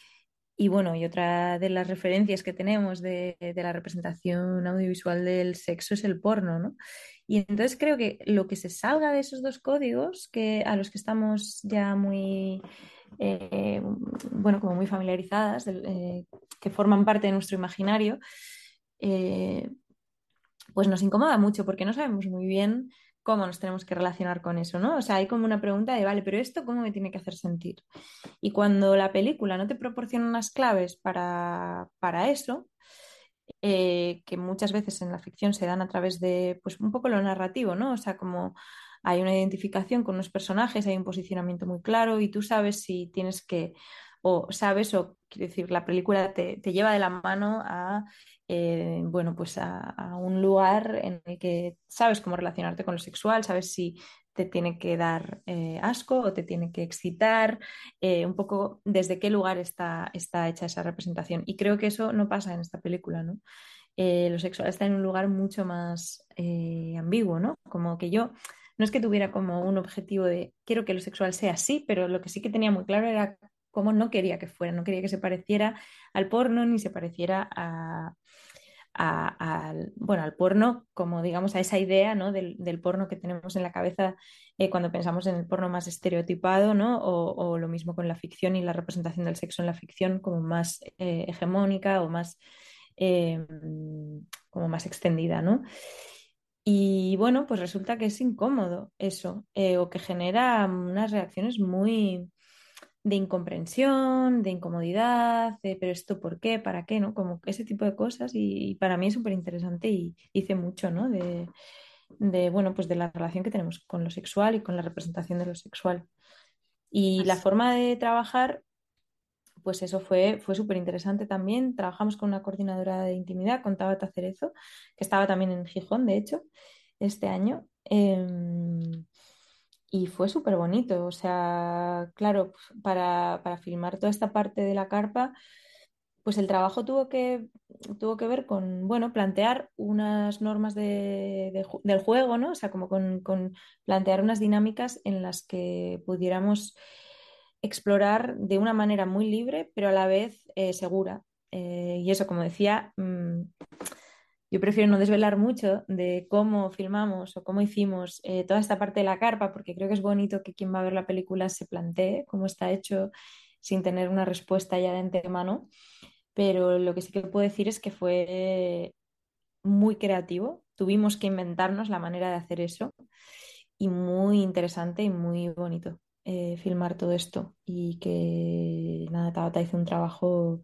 y bueno, y otra de las referencias que tenemos de, de la representación audiovisual del sexo es el porno, ¿no? Y entonces creo que lo que se salga de esos dos códigos, que, a los que estamos ya muy, eh, bueno, como muy familiarizadas, del- eh, que forman parte de nuestro imaginario, eh, pues nos incomoda mucho porque no sabemos muy bien cómo nos tenemos que relacionar con eso, ¿no? O sea, hay como una pregunta de, vale, pero esto ¿cómo me tiene que hacer sentir? Y cuando la película no te proporciona unas claves para, para eso, eh, que muchas veces en la ficción se dan a través de, pues un poco lo narrativo, ¿no? O sea, como hay una identificación con los personajes, hay un posicionamiento muy claro y tú sabes si tienes que, o sabes, o quiero decir, la película te, te lleva de la mano a, eh, bueno, pues a, a un lugar en el que sabes cómo relacionarte con lo sexual, sabes si te tiene que dar eh, asco o te tiene que excitar, eh, un poco desde qué lugar está, está hecha esa representación. Y creo que eso no pasa en esta película, ¿no? Eh, lo sexual está en un lugar mucho más eh, ambiguo, ¿no? Como que yo, no es que tuviera como un objetivo de quiero que lo sexual sea así, pero lo que sí que tenía muy claro era cómo no quería que fuera, no quería que se pareciera al porno ni se pareciera a, a- al, bueno, al porno, como digamos a esa idea, ¿no? del, del porno que tenemos en la cabeza eh, cuando pensamos en el porno más estereotipado, ¿no? O, o lo mismo con la ficción y la representación del sexo en la ficción como más eh, hegemónica o más, eh, como más extendida, ¿no? Y bueno, pues resulta que es incómodo eso, eh, o que genera unas reacciones muy, de incomprensión, de incomodidad, de pero esto por qué, para qué, ¿no? Como ese tipo de cosas y, y para mí es súper interesante y dice mucho, ¿no? De, de, bueno, pues de la relación que tenemos con lo sexual y con la representación de lo sexual. Y la Así. forma de trabajar, pues eso fue, fue súper interesante también. Trabajamos con una coordinadora de intimidad, con Tabata Cerezo, que estaba también en Gijón, de hecho, este año. Em, y fue súper bonito. O sea, claro, para, para filmar toda esta parte de la carpa, pues el trabajo tuvo que, tuvo que ver con, bueno, plantear unas normas de- de ju- del juego, ¿no? O sea, como con, con plantear unas dinámicas en las que pudiéramos explorar de una manera muy libre, pero a la vez eh, segura. Eh, y eso, como decía, mm, yo prefiero no desvelar mucho de cómo filmamos o cómo hicimos eh, toda esta parte de la carpa, porque creo que es bonito que quien va a ver la película se plantee cómo está hecho sin tener una respuesta ya de antemano. Pero lo que sí que puedo decir es que fue muy creativo. Tuvimos que inventarnos la manera de hacer eso y muy interesante y muy bonito eh, filmar todo esto. Y que nada, Tabata hizo un trabajo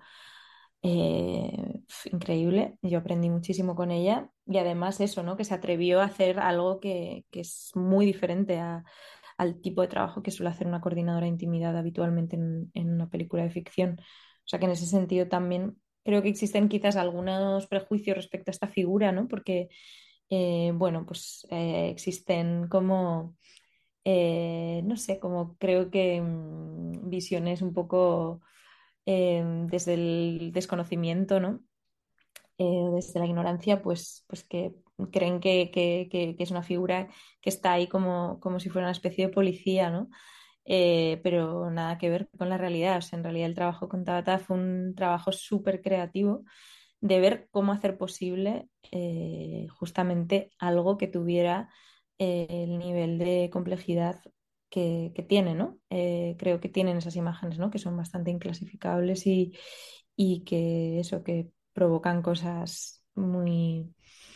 eh, increíble. Yo aprendí muchísimo con ella y además eso, ¿no? Que se atrevió a hacer algo que, que es muy diferente a- al tipo de trabajo que suele hacer una coordinadora de intimidad habitualmente en, en una película de ficción. O sea que en ese sentido también creo que existen quizás algunos prejuicios respecto a esta figura, ¿no? Porque, eh, bueno, pues eh, existen como, eh, no sé, como creo que mm, visiones un poco eh, desde el desconocimiento, ¿no? Eh, desde la ignorancia, pues, pues que creen que, que- que- que es una figura que está ahí como, como si fuera una especie de policía, ¿no? Eh, pero nada que ver con la realidad. O sea, en realidad el trabajo con Tabata fue un trabajo súper creativo de ver cómo hacer posible eh, justamente algo que tuviera eh, el nivel de complejidad que, que tiene, ¿no? Eh, creo que tienen esas imágenes, ¿no? Que son bastante inclasificables y, y que eso, que provocan cosas muy,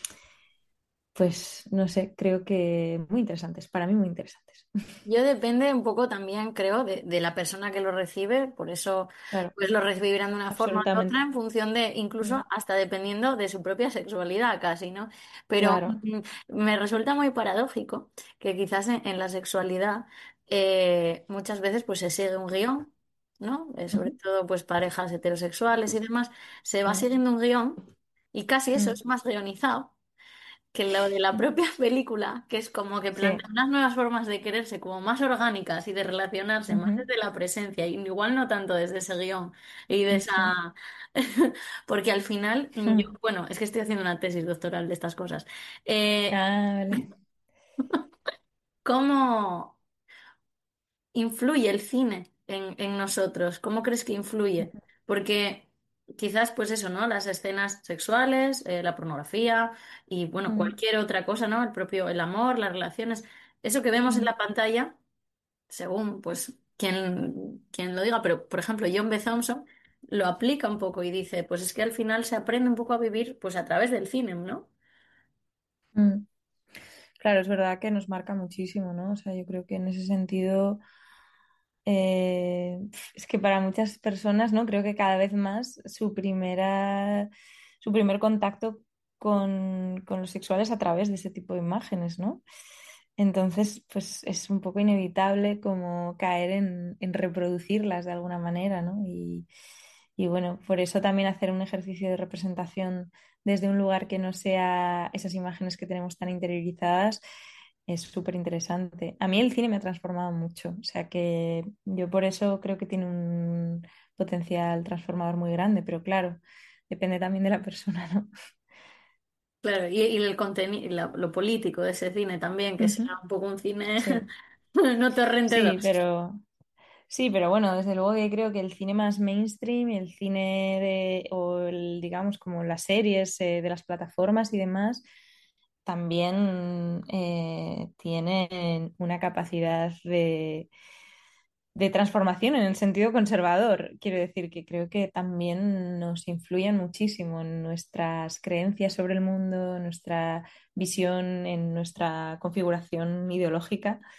pues no sé, creo que muy interesantes, para mí muy interesantes. Yo depende un poco también, creo, de, de la persona que lo recibe, por eso Claro, pues lo recibirán de una forma u otra absolutamente. en función de, incluso Mm, hasta dependiendo de su propia sexualidad casi, ¿no? Pero claro. mm, me resulta muy paradójico que quizás en, en la sexualidad eh, muchas veces pues se sigue un guión, ¿no? Eh, sobre Ujú, todo pues parejas heterosexuales y demás, se va mm, siguiendo un guión y casi eso mm, es más guionizado que lo de la propia película, que es como que sí. plantea unas nuevas formas de quererse, como más orgánicas y de relacionarse, más Ujú, desde la presencia, y igual no tanto desde ese guión y de sí. esa... Porque al final, mm, yo, bueno, es que estoy haciendo una tesis doctoral de estas cosas. Eh, Ah, vale. ¿cómo influye el cine en, en nosotros? ¿Cómo crees que influye? Porque quizás, pues eso, ¿no? Las escenas sexuales, eh, la pornografía y, bueno, Mm, cualquier otra cosa, ¿no? El propio, el amor, las relaciones, eso que vemos en mm, la pantalla, según, pues, quien, quien lo diga, pero, por ejemplo, John B. Thompson lo aplica un poco y dice, pues es que al final se aprende un poco a vivir, pues, a través del cine, ¿no? mm. Claro, es verdad que nos marca muchísimo, ¿no? O sea, yo creo que en ese sentido, eh, es que para muchas personas, ¿no? Creo que cada vez más su primera, su primer contacto con, con los sexuales a través de ese tipo de imágenes, ¿no? Entonces, pues es un poco inevitable como caer en, en reproducirlas de alguna manera, ¿no? Y, y bueno, por eso también hacer un ejercicio de representación desde un lugar que no sea esas imágenes que tenemos tan interiorizadas es súper interesante. A mí el cine me ha transformado mucho, o sea que yo por eso creo que tiene un potencial transformador muy grande, pero claro, depende también de la persona, ¿no? Claro, y, y el contenido, lo político de ese cine también, que sea Ujú, un poco un cine sí, no torrente sí, dos. pero sí, pero bueno, desde luego que creo que el cine más mainstream, el cine de, o el, digamos, como las series eh, de las plataformas y demás, también eh, tienen una capacidad de, de transformación en el sentido conservador. Quiero decir que creo que también nos influyen muchísimo en nuestras creencias sobre el mundo, en nuestra visión, en nuestra configuración ideológica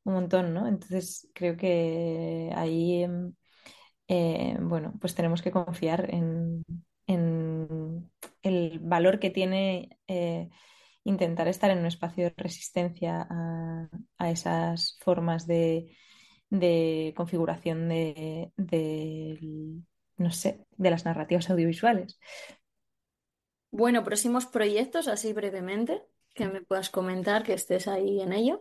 un montón, ¿no? Entonces creo que ahí, em, eh, bueno, pues tenemos que confiar en, en el valor que tiene eh, intentar estar en un espacio de resistencia a, a esas formas de, de configuración de, de, no sé, de las narrativas audiovisuales. Bueno, próximos proyectos, así brevemente, que me puedas comentar, que estés ahí en ello.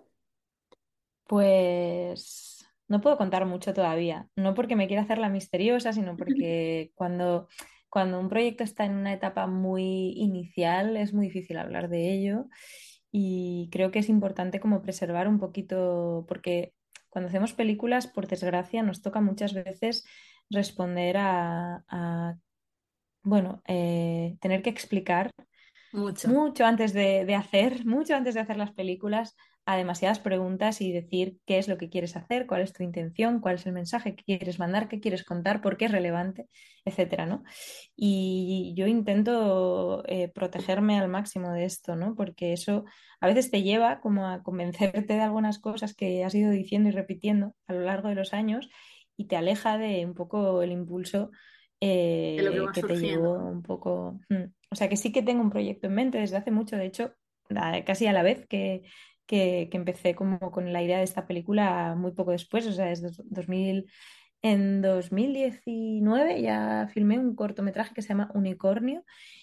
Pues no puedo contar mucho todavía, no porque me quiera hacer la misteriosa, sino porque cuando, cuando un proyecto está en una etapa muy inicial es muy difícil hablar de ello y creo que es importante como preservar un poquito, porque cuando hacemos películas, por desgracia, nos toca muchas veces responder a, a, bueno, eh, tener que explicar Mucho. mucho antes de, de hacer, mucho antes de hacer las películas, a demasiadas preguntas y decir qué es lo que quieres hacer, cuál es tu intención, cuál es el mensaje que quieres mandar, qué quieres contar, por qué es relevante, etcétera, ¿no? Y yo intento eh, protegerme al máximo de esto, ¿no? Porque eso a veces te lleva como a convencerte de algunas cosas que has ido diciendo y repitiendo a lo largo de los años y te aleja de un poco el impulso De lo que eh, va que te surgiendo, llevó ¿no? un poco. hmm. O sea que sí que tengo un proyecto en mente desde hace mucho, de hecho, a- casi a la vez que, que, que empecé como con la idea de esta película muy poco después, o sea, desde dos mil, en dos mil diecinueve ya filmé un cortometraje que se llama Unicornio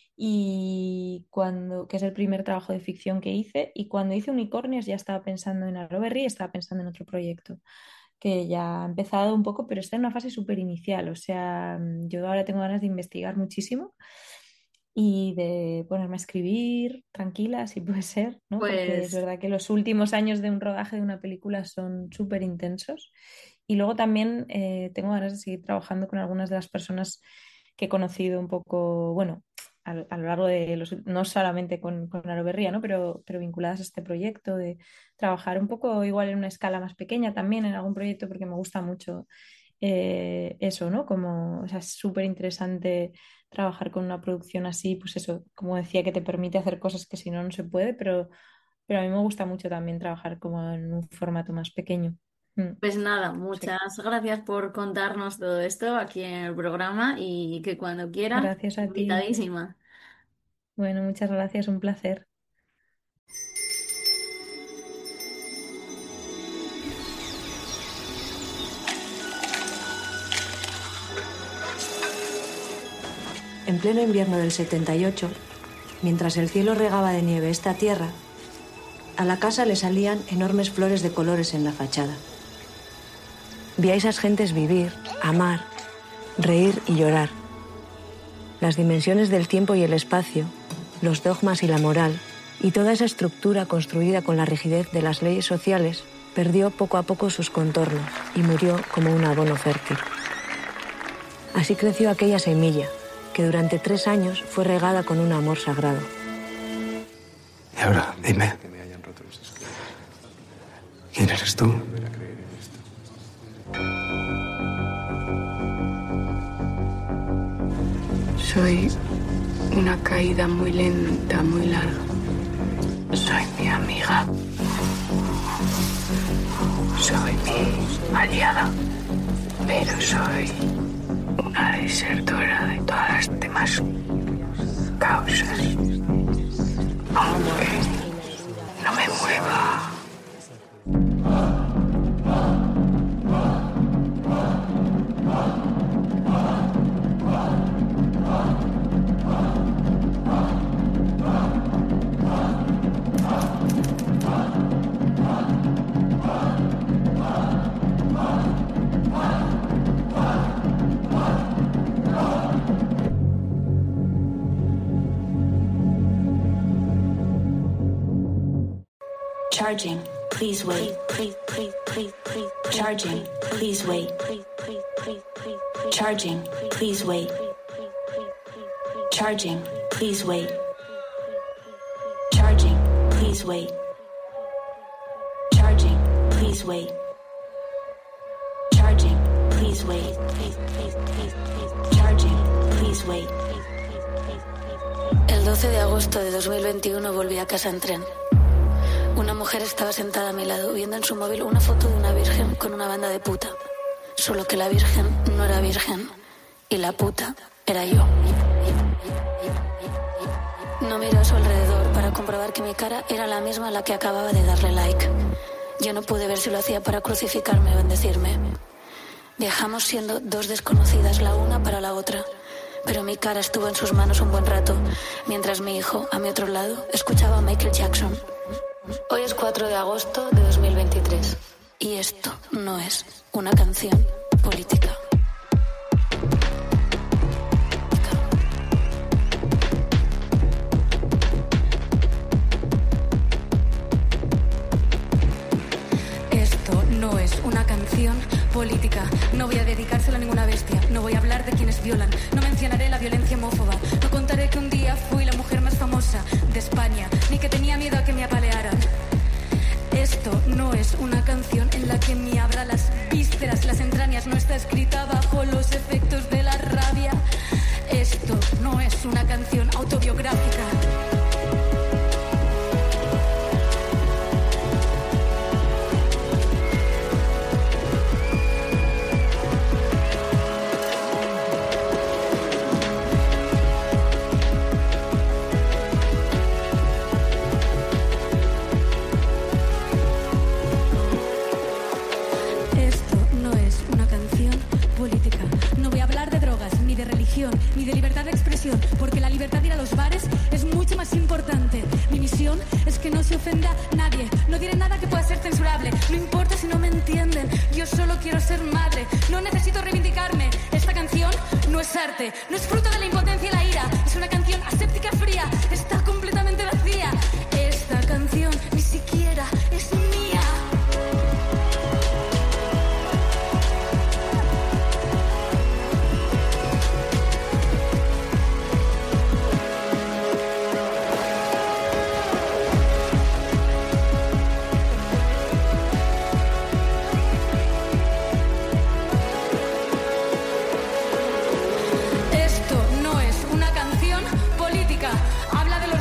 y cuando, que es el primer trabajo de ficción que hice, y cuando hice Unicornios ya estaba pensando en Aloberry, estaba pensando en otro proyecto que ya ha empezado un poco, pero está en una fase súper inicial. O sea, mm, yo ahora tengo ganas de investigar muchísimo y de ponerme a escribir tranquila, si puede ser, ¿no? Porque es Pues, verdad que los últimos años de un rodaje de una película son súper intensos. Y luego también eh, tengo ganas de seguir trabajando con algunas de las personas que he conocido un poco, bueno, a, a lo largo de los, no solamente con, con Aloberría, ¿no? Pero, pero vinculadas a este proyecto, de trabajar un poco igual en una escala más pequeña también en algún proyecto, porque me gusta mucho eh, eso, ¿no? Como, o sea, es súper interesante trabajar con una producción así, pues eso, como decía, que te permite hacer cosas que si no, no se puede, pero, pero a mí me gusta mucho también trabajar como en un formato más pequeño. Mm, pues nada, sí. muchas gracias por contarnos todo esto aquí en el programa y que cuando quieras, Gracias a ti. invitadísima. Bueno, muchas gracias, un placer. En pleno invierno del setenta y ocho, mientras el cielo regaba de nieve esta tierra, a la casa le salían enormes flores de colores en la fachada. Vi a esas gentes vivir, amar, reír y llorar. Las dimensiones del tiempo y el espacio, los dogmas y la moral, y toda esa estructura construida con la rigidez de las leyes sociales, perdió poco a poco sus contornos y murió como un abono fértil. Así creció aquella semilla, que durante tres años fue regada con un amor sagrado. Y ahora, dime, ¿quién eres tú? Soy una caída muy lenta, muy larga. Soy mi amiga. Soy mi aliada. Pero soy una desertora de todas las demás causas. Aunque no me mueva. Charging. Please wait. Charging. Please wait. Charging. Please wait. Charging. Please wait. Charging. Please wait. Charging. Please wait. Charging. Please wait. Charging. Please wait. El doce de agosto de dos mil veintiuno volví a casa en tren. Una mujer estaba sentada a mi lado viendo en su móvil una foto de una virgen con una banda de puta. Solo que la virgen no era virgen y la puta era yo. No miró a su alrededor para comprobar que mi cara era la misma a la que acababa de darle like. Yo no pude ver si lo hacía para crucificarme o bendecirme. Viajamos siendo dos desconocidas la una para la otra, pero mi cara estuvo en sus manos un buen rato, mientras mi hijo, a mi otro lado, escuchaba a Michael Jackson. Hoy es cuatro de agosto de dos mil veintitrés y esto no es una canción política. Esto no es una canción política. No voy a dedicársela a ninguna bestia. No voy a hablar de quienes violan. No mencionaré la violencia homófoba. No contaré que un día fui la mujer más famosa de España, ni que tenía miedo a que me apalearan. Esto no es una canción en la que me abra las vísceras, las entrañas. No está escrita bajo los efectos de la rabia. Esto no es una canción autobiográfica. Ni de libertad de expresión, porque la libertad de ir a los bares es mucho más importante. Mi misión es que no se ofenda nadie. No diré nada que pueda ser censurable. No importa si no me entienden. Yo solo quiero ser madre. No necesito reivindicarme. Esta canción no es arte. No es fruto de la impotencia y la ira. Es una canción aséptica fría. Está completamente vacía. Esta canción ni siquiera es mía. Habla de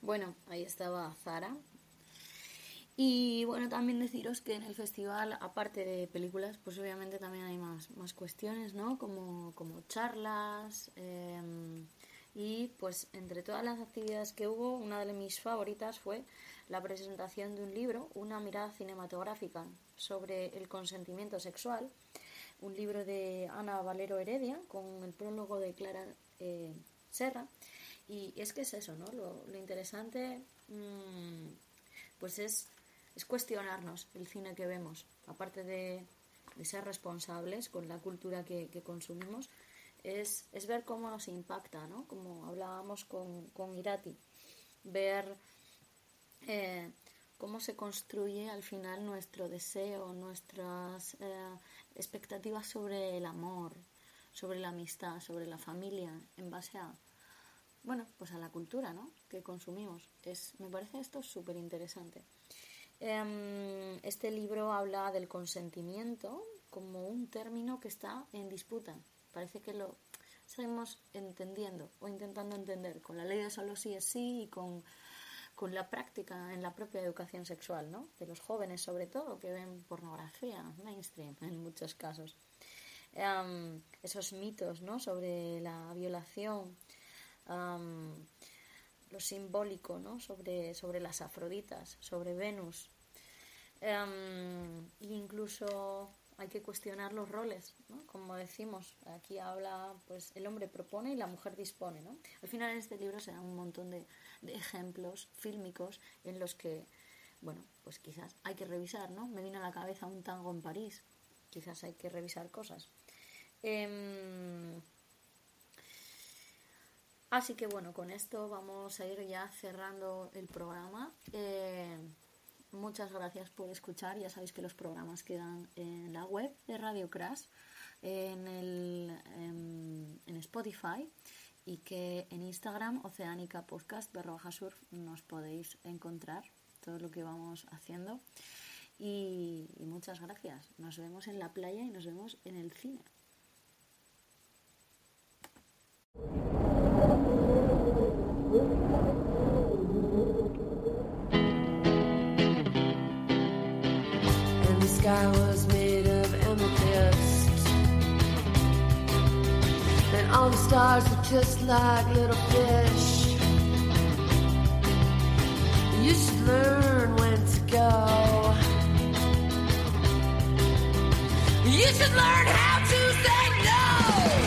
Bueno, ahí estaba Zara. Y bueno, también deciros que en el festival, aparte de películas, pues obviamente también hay más, más cuestiones, ¿no? Como, como charlas. Eh, y pues entre todas las actividades que hubo, una de mis favoritas fue la presentación de un libro, Una mirada cinematográfica sobre el consentimiento sexual. Un libro de Ana Valero Heredia, con el prólogo de Clara eh, Serra. Y es que es eso, ¿no? Lo, lo interesante mmm, pues es, es cuestionarnos el cine que vemos, aparte de, de ser responsables con la cultura que, que consumimos, es, es ver cómo nos impacta, ¿no? Como hablábamos con, con Irati, ver eh, cómo se construye al final nuestro deseo, nuestras eh, expectativas sobre el amor, sobre la amistad, sobre la familia, en base a bueno, pues a la cultura, ¿no? Que consumimos. Es, me parece esto súper interesante. Eh, este libro habla del consentimiento como un término que está en disputa. Parece que lo seguimos entendiendo o intentando entender con la ley de solo sí es sí y con, con la práctica en la propia educación sexual, ¿no? De los jóvenes, sobre todo, que ven pornografía mainstream en muchos casos. Eh, esos mitos, ¿no? Sobre la violación. Um, lo simbólico, ¿no? sobre, sobre las Afroditas, sobre Venus. Um, e incluso hay que cuestionar los roles, ¿no? Como decimos, aquí habla, pues el hombre propone y la mujer dispone, ¿no? Al final en este libro se dan un montón de, de ejemplos fílmicos en los que, bueno, pues quizás hay que revisar, ¿no? Me vino a la cabeza un tango en París, quizás hay que revisar cosas. Eh, Así que bueno, con esto vamos a ir ya cerrando el programa. Eh, muchas gracias por escuchar. Ya sabéis que los programas quedan en la web de Radio Crash, en, el, en, en Spotify, y que en Instagram, Oceánica Podcast, barra baja surf, nos podéis encontrar todo lo que vamos haciendo. Y, y muchas gracias. Nos vemos en la playa y nos vemos en el cine. And the sky was made of amethyst, and all the stars were just like little fish. You should learn when to go. You should learn how to say no.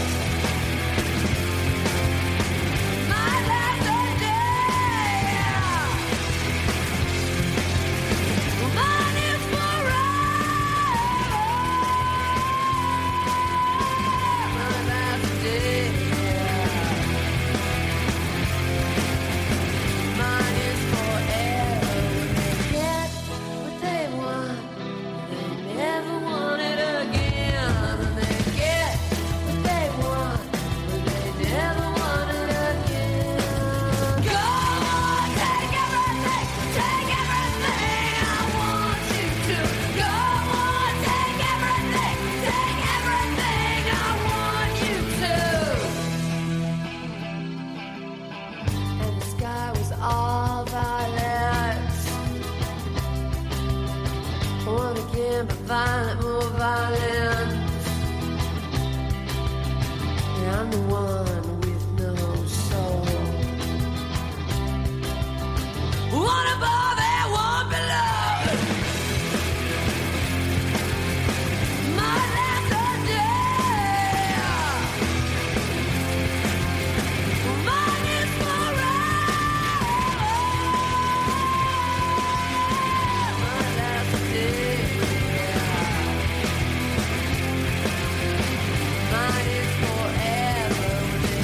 Violent, more violent. Yeah, I'm the one with no soul. One above and one below. My last day. Mine is forever. My last day. Mine is forever.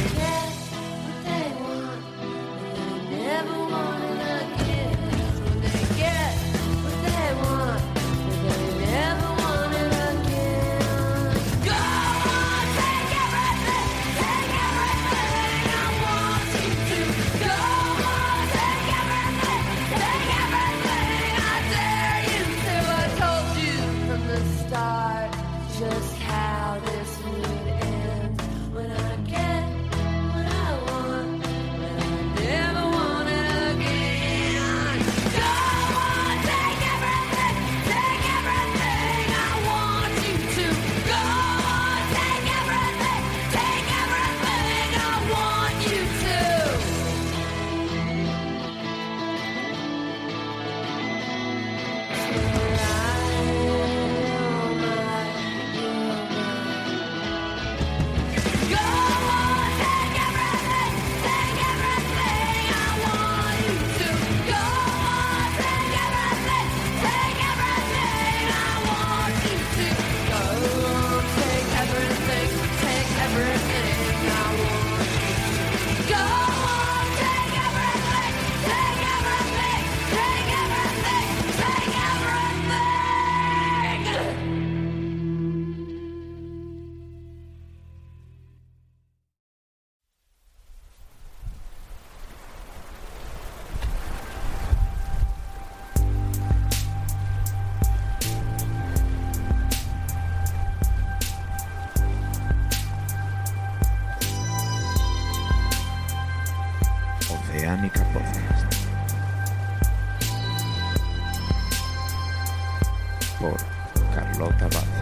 Crónica Podcast. Por Carlota Vázquez.